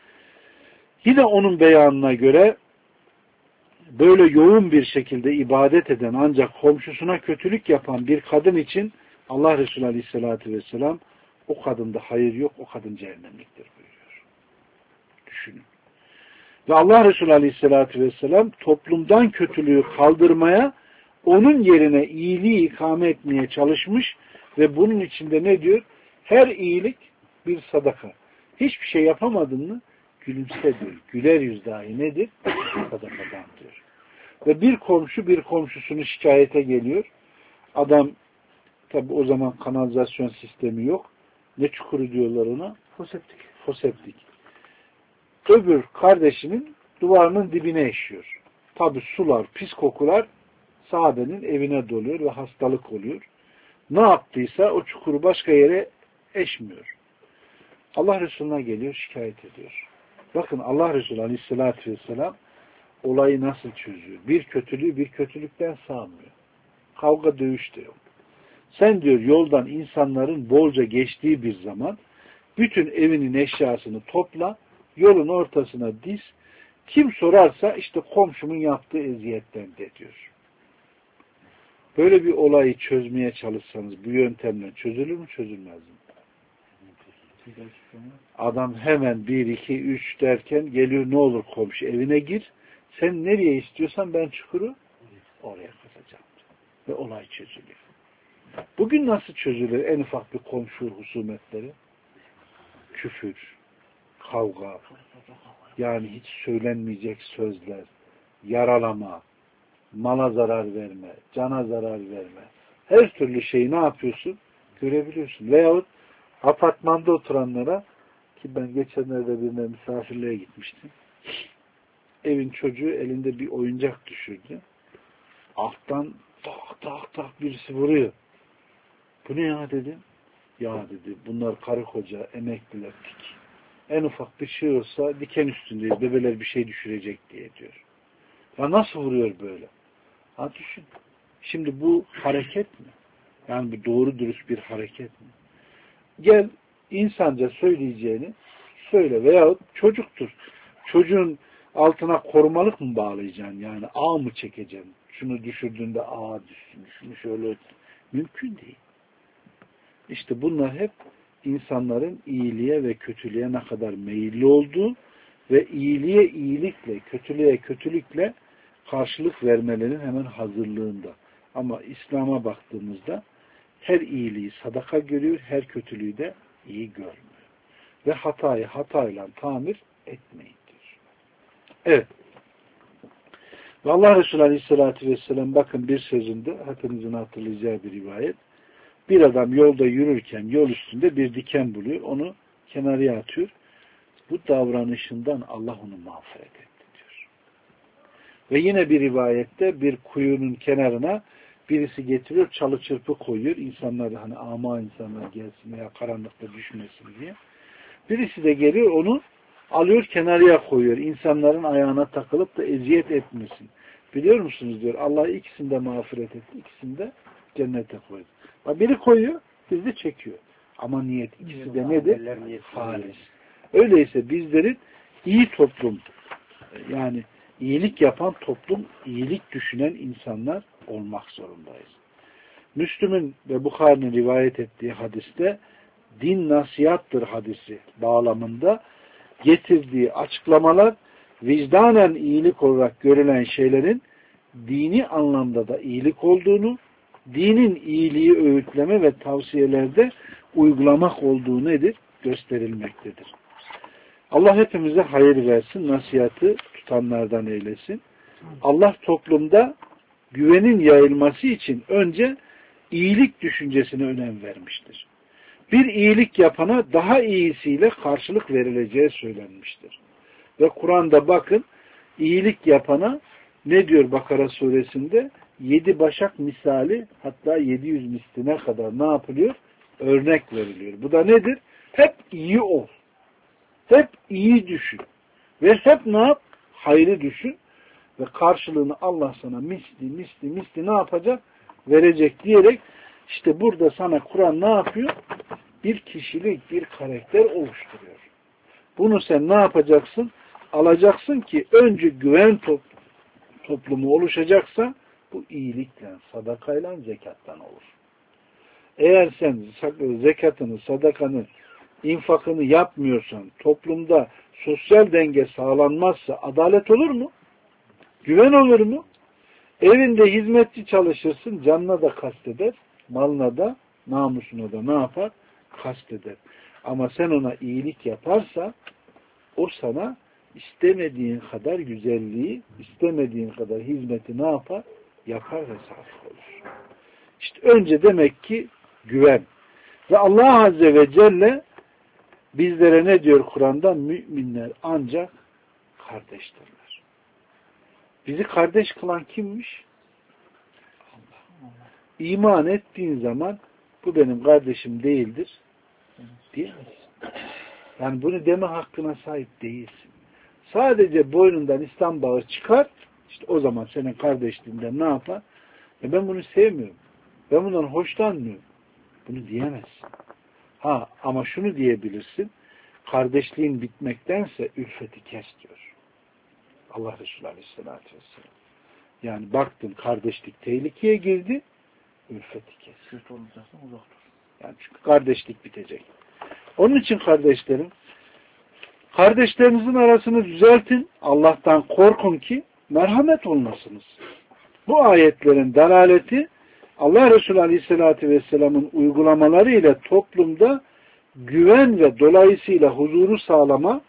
Yine onun beyanına göre böyle yoğun bir şekilde ibadet eden ancak komşusuna kötülük yapan bir kadın için Allah Resulü Aleyhisselatü Vesselam o kadında hayır yok, o kadın cehennemliktir buyuruyor. Düşünün. Ve Allah Resulü Aleyhisselatü Vesselam toplumdan kötülüğü kaldırmaya, onun yerine iyiliği ikame etmeye çalışmış ve bunun içinde ne diyor? Her iyilik bir sadaka. Hiçbir şey yapamadın mı? Gülümse diyor. Güler yüz dahi nedir? Sadakadan diyor. Ve bir komşu bir komşusunu şikayete geliyor. Adam, tabi o zaman kanalizasyon sistemi yok. Ne çukuru diyorlar ona? Foseptik. Öbür kardeşinin duvarının dibine eşiyor. Tabi sular, pis kokular sahabenin evine doluyor ve hastalık oluyor. Ne yaptıysa o çukuru başka yere eşmiyor. Allah Resulü'ne geliyor, şikayet ediyor. Bakın Allah Resulü Aleyhisselatü Vesselam olayı nasıl çözüyor? Bir kötülüğü bir kötülükten sağmıyor. Kavga dövüş de yok. Sen diyor yoldan insanların bolca geçtiği bir zaman bütün evinin eşyasını topla, yolun ortasına diz, kim sorarsa işte komşumun yaptığı eziyetten de diyor. Böyle bir olayı çözmeye çalışsanız bu yöntemle çözülür mü çözülmez mi? Adam hemen 1, 2, 3 derken geliyor, ne olur komşu evine gir. Sen nereye istiyorsan ben çukuru oraya kazacağım. Ve olay çözülüyor. Bugün nasıl çözülür en ufak bir komşu husumetleri? Küfür, kavga, yani hiç söylenmeyecek sözler, yaralama, mala zarar verme, cana zarar verme. Her türlü şeyi ne yapıyorsun? Görebiliyorsun. Veyahut apartmanda oturanlara, ki ben geçenlerde birine misafirliğe gitmiştim. Evin çocuğu elinde bir oyuncak düşürdü. Alttan tak tak tak birisi vuruyor. Bu ne ya dedim. Ya dedi bunlar karı koca emekliler tik. En ufak bir şey olsa diken üstündeyiz. Bebeler bir şey düşürecek diye diyor. Ya nasıl vuruyor böyle? Ha düşün. Şimdi bu hareket mi? Yani bu doğru dürüst bir hareket mi? Gel insanca söyleyeceğini söyle veyahut çocuktur. Çocuğun altına korumalık mı bağlayacaksın? Yani ağ mı çekeceksin? Şunu düşürdüğünde ağa düşsün. Şunu şöyle mümkün değil. İşte bunlar hep insanların iyiliğe ve kötülüğe ne kadar meyilli olduğu ve iyiliğe iyilikle, kötülüğe kötülükle karşılık vermelerinin hemen hazırlığında. Ama İslam'a baktığımızda her iyiliği sadaka görüyor, her kötülüğü de iyi görmüyor. Ve hatayı hatayla tamir etmeyin diyor. Evet. Ve Allah Resulü Aleyhisselatü Vesselam bakın bir sözünde hepinizin hatırlayacağı bir rivayet. Bir adam yolda yürürken yol üstünde bir diken buluyor. Onu kenarıya atıyor. Bu davranışından Allah onu mağfiret etti diyor. Ve yine bir rivayette bir kuyunun kenarına birisi getiriyor, çalı çırpı koyuyor. İnsanlar hani ama insanlar gelsin veya karanlıkta düşmesin diye. Birisi de geliyor onu alıyor kenarıya koyuyor. İnsanların ayağına takılıp da eziyet etmesin. Biliyor musunuz diyor. Allah ikisini de mağfiret etti. İkisini de cennete koydu. Biri koyuyor, bizi çekiyor. Ama niyet ikisi de nedir? Halis. Öyleyse bizlerin iyi toplum, yani iyilik yapan toplum, iyilik düşünen insanlar olmak zorundayız. Müslüm'ün ve Bukhari'nin rivayet ettiği hadiste din nasihattır hadisi bağlamında getirdiği açıklamalar vicdanen iyilik olarak görülen şeylerin dini anlamda da iyilik olduğunu, dinin iyiliği öğütleme ve tavsiyelerde uygulamak olduğu nedir? Gösterilmektedir. Allah hepimize hayır versin, nasihatı tutanlardan eylesin. Allah toplumda güvenin yayılması için önce iyilik düşüncesine önem vermiştir. Bir iyilik yapana daha iyisiyle karşılık verileceği söylenmiştir. Ve Kur'an'da bakın iyilik yapana ne diyor Bakara suresinde? 7 başak misali hatta 700 misline kadar ne yapılıyor? Örnek veriliyor. Bu da nedir? Hep iyi ol. Hep iyi düşün. Ve hep ne yap? Hayrı düşün. Ve karşılığını Allah sana misli ne yapacak? Verecek diyerek işte burada sana Kur'an ne yapıyor? Bir kişilik, bir karakter oluşturuyor. Bunu sen ne yapacaksın? Alacaksın ki önce güven toplumu oluşacaksa bu iyilikle, sadakayla, zekattan olur. Eğer sen zekatını, sadakanı, infakını yapmıyorsan, toplumda sosyal denge sağlanmazsa adalet olur mu? Güven olur mu? Evinde hizmetçi çalışırsın, canına da kasteder, malına da, namusuna da ne yapar? Kasteder. Ama sen ona iyilik yaparsa, o sana istemediğin kadar güzelliği, istemediğin kadar hizmeti ne yapar? Yapar ve sahip olur. İşte önce demek ki güven. Ve Allah Azze ve Celle bizlere ne diyor Kur'an'da? Müminler ancak kardeştirler. Bizi kardeş kılan kimmiş? Allah. İman ettiğin zaman bu benim kardeşim değildir diyemezsin. Yani bunu deme hakkına sahip değilsin. Sadece boynundan İslam bağı çıkar, işte o zaman senin kardeşliğinden ne yapar? Ben bunu sevmiyorum. Ben bundan hoşlanmıyorum. Bunu diyemezsin. Ama şunu diyebilirsin. Kardeşliğin bitmektense ülfeti kes diyor. Allah Resulü Aleyhisselatü Vesselam. Yani baktın kardeşlik tehlikeye girdi, ülfeti kes. Kötü olacaksan uzak dur. Yani çünkü kardeşlik bitecek. Onun için kardeşlerim, kardeşlerinizin arasını düzeltin, Allah'tan korkun ki merhamet olmasınız. Bu ayetlerin dalaleti Allah Resulü Aleyhisselatü Vesselam'ın uygulamaları ile toplumda güven ve dolayısıyla huzuru sağlama,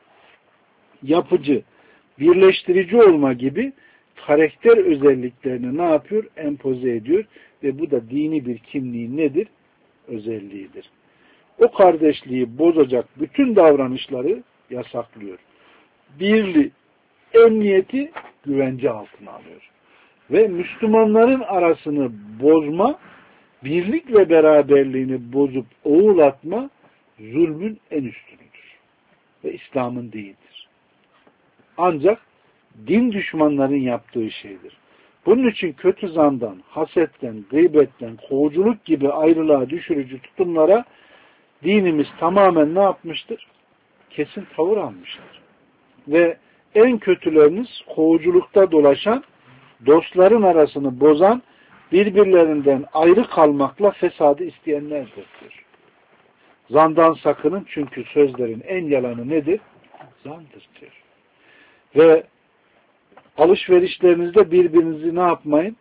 yapıcı, birleştirici olma gibi karakter özelliklerini ne yapıyor? Empoze ediyor ve bu da dini bir kimliğin nedir? Özelliğidir. O kardeşliği bozacak bütün davranışları yasaklıyor. Birliği, emniyeti güvence altına alıyor. Ve Müslümanların arasını bozma, birlik ve beraberliğini bozup oğulatma zulmün en üstünüdür. Ve İslam'ın değildir. Ancak din düşmanların yaptığı şeydir. Bunun için kötü zandan, hasetten, gıybetten, kovuculuk gibi ayrılığa düşürücü tutumlara dinimiz tamamen ne yapmıştır? Kesin tavır almıştır. Ve en kötüleriniz kovuculukta dolaşan, dostların arasını bozan, birbirlerinden ayrı kalmakla fesadı isteyenlerdir diyor. Zandan sakının çünkü sözlerin en yalanı nedir? Zandır diyor. Ve alışverişlerinizde birbirinizi ne yapmayın?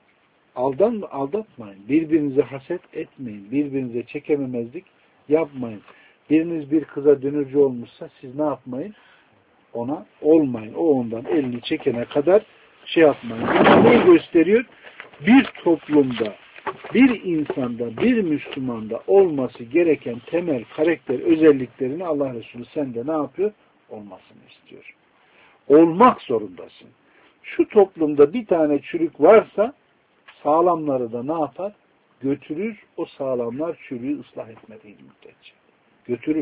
Aldatmayın. Birbirinize haset etmeyin. Birbirinize çekememezlik yapmayın. Biriniz bir kıza dünürcü olmuşsa siz ne yapmayın? Ona olmayın. O ondan elini çekene kadar şey yapmayın. Bu neyi gösteriyor? Bir toplumda, bir insanda, bir Müslümanda olması gereken temel karakter özelliklerini Allah Resulü sende ne yapıyor? Olmasını istiyor. Olmak zorundasın. Şu toplumda bir tane çürük varsa sağlamları da ne yapar? Götürür, o sağlamlar çürüğü ıslah etmediği müddetçe. Götürür.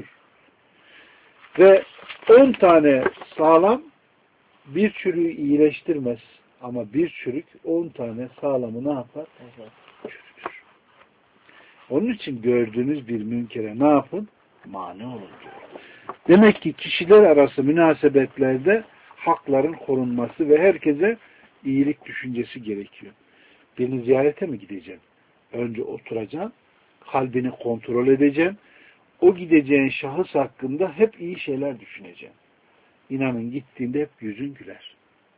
Ve 10 tane sağlam bir çürüğü iyileştirmez. Ama bir çürük 10 tane sağlamı ne yapar? Çürütür. Onun için gördüğünüz bir münkere ne yapın? Mani olun diyor. Demek ki kişiler arası münasebetlerde hakların korunması ve herkese iyilik düşüncesi gerekiyor. Birini ziyarete mi gideceksin? Önce oturacaksın, kalbini kontrol edeceksin. O gideceğin şahıs hakkında hep iyi şeyler düşüneceksin. İnanın gittiğinde hep yüzün güler.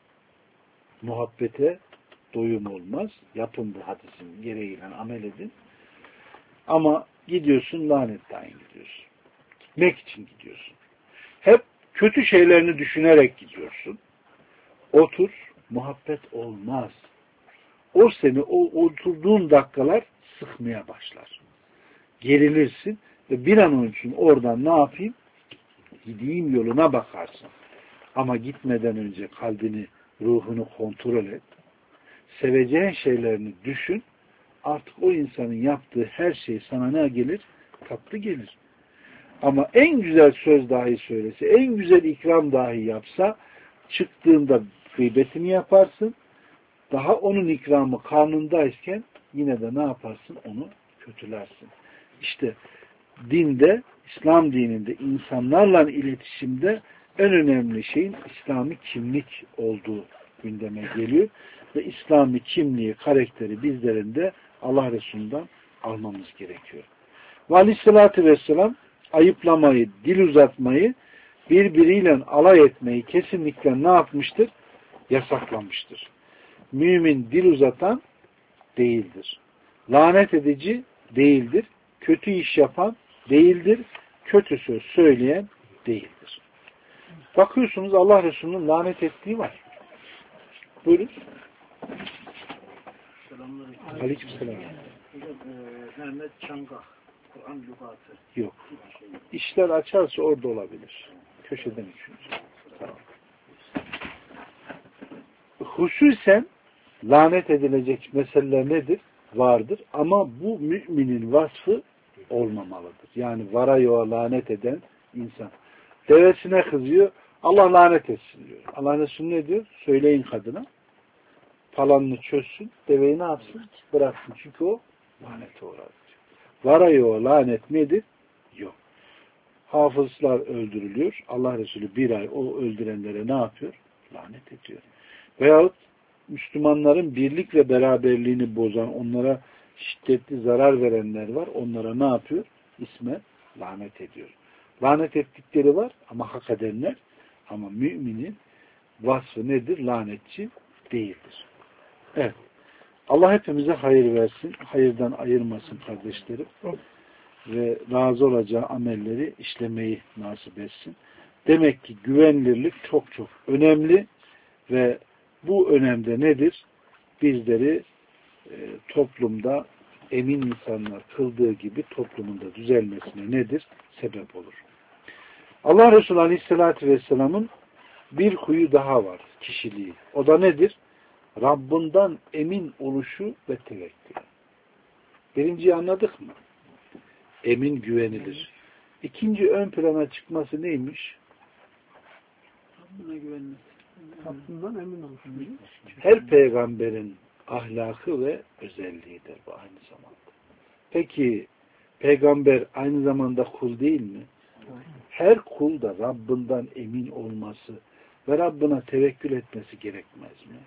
Muhabbete doyum olmaz. Yapın bu hadisin gereğiyle amel edin. Ama gidiyorsun lanetten gidiyorsun. Gitmek için gidiyorsun. Hep kötü şeylerini düşünerek gidiyorsun. Otur, muhabbet olmaz. O seni o oturduğun dakikalar sıkmaya başlar. Gerilirsin ve bir an için oradan ne yapayım? Gideyim yoluna bakarsın. Ama gitmeden önce kalbini, ruhunu kontrol et. Seveceğin şeylerini düşün. Artık o insanın yaptığı her şey sana ne gelir? Tatlı gelir. Ama en güzel söz dahi söylese, en güzel ikram dahi yapsa, çıktığında gıybetini yaparsın. Daha onun ikramı karnındayken yine de ne yaparsın? Onu kötülersin. İşte dinde, İslam dininde insanlarla iletişimde en önemli şeyin İslami kimlik olduğu gündeme geliyor. Ve İslami kimliği, karakteri bizlerin de Allah Resulü'nden almamız gerekiyor. Ve Aleyhisselatü Vesselam ayıplamayı, dil uzatmayı, birbiriyle alay etmeyi kesinlikle ne yapmıştır? Yasaklamıştır. Mümin dil uzatan değildir. Lanet edici değildir. Kötü iş yapan değildir. Kötü söz söyleyen değildir. Bakıyorsunuz Allah Resulü'nün lanet ettiği var. Buyurun. Aleykümselam. Mehmet Çangah, Kur'an lügatı. Yok. İşler açarsa orada olabilir. Köşeden üçüncü. Tamam. Hususen lanet edilecek meseleler nedir? Vardır. Ama bu müminin vasfı olmamalıdır. Yani varaya lanet eden insan. Devesine kızıyor. Allah lanet etsin diyor. Allah Resulü ne diyor? Söyleyin kadına. Falanını çözsün. Deveyi ne yapsın? Bıraksın. Çünkü o lanete uğrar diyor. Varaya lanet nedir? Yok. Hafızlar öldürülüyor. Allah Resulü bir ay o öldürenlere ne yapıyor? Lanet ediyor. Veyahut Müslümanların birlik ve beraberliğini bozan, onlara şiddetli zarar verenler var. Onlara ne yapıyor? İsme lanet ediyor. Lanet ettikleri var ama hak edenler. Ama müminin vasfı nedir? Lanetçi değildir. Evet. Allah hepimize hayır versin. Hayırdan ayırmasın kardeşlerim. Ve razı olacağı amelleri işlemeyi nasip etsin. Demek ki güvenilirlik çok çok önemli ve bu önemde nedir? Bizleri toplumda emin insanlar kıldığı gibi toplumun da düzelmesine nedir? Sebep olur. Allah Resulü Aleyhisselatü Vesselam'ın bir huyu daha var, kişiliği. O da nedir? Rabbinden emin oluşu ve tevekkül. Birinciyi anladık mı? Emin, güvenilir. İkinci ön plana çıkması neymiş? Rabbine güvenmesi. Rabbinden emin oluşu. Her peygamberin ahlakı ve özelliğidir bu aynı zamanda. Peki peygamber aynı zamanda kul değil mi? Her kul da Rabbinden emin olması ve Rabbine tevekkül etmesi gerekmez mi?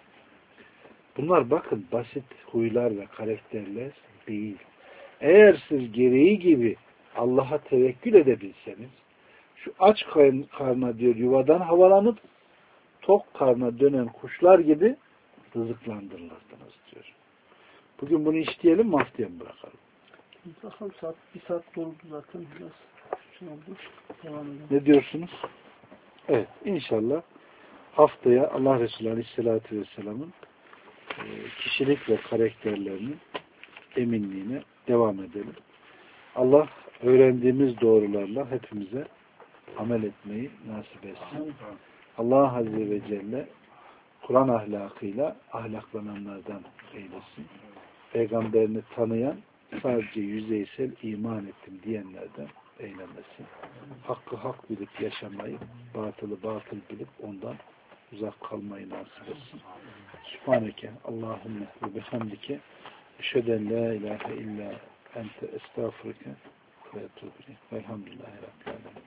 Bunlar bakın basit huylar ve karakterler değil. Eğer siz gereği gibi Allah'a tevekkül edebilseniz, şu aç karna diyor yuvadan havalanıp tok karna dönen kuşlar gibi rızıklandırılırdınız diyor. Bugün bunu işleyelim mi, haftaya mı bırakalım? Bakalım bir saat doldu zaten. Biraz şey oldu. Devam edelim. Ne diyorsunuz? Evet, inşallah haftaya Allah Resulü Aleyhisselatü Vesselam'ın kişilik ve karakterlerinin eminliğine devam edelim. Allah öğrendiğimiz doğrularla hepimize amel etmeyi nasip etsin. Allah Azze ve Celle Kur'an ahlakıyla ahlaklananlardan eylesin. Peygamberini tanıyan, sadece yüzeysel iman ettim diyenlerden eylemesin. Hakkı hak bilip yaşamayı, batılı batıl bilip ondan uzak kalmayı nasip etsin. Sübhaneke Allahümme ve bihamdike eşheden la ilahe illa ente estağfurike ve etûbü ileyk. Velhamdülillahi Rabbil alemin.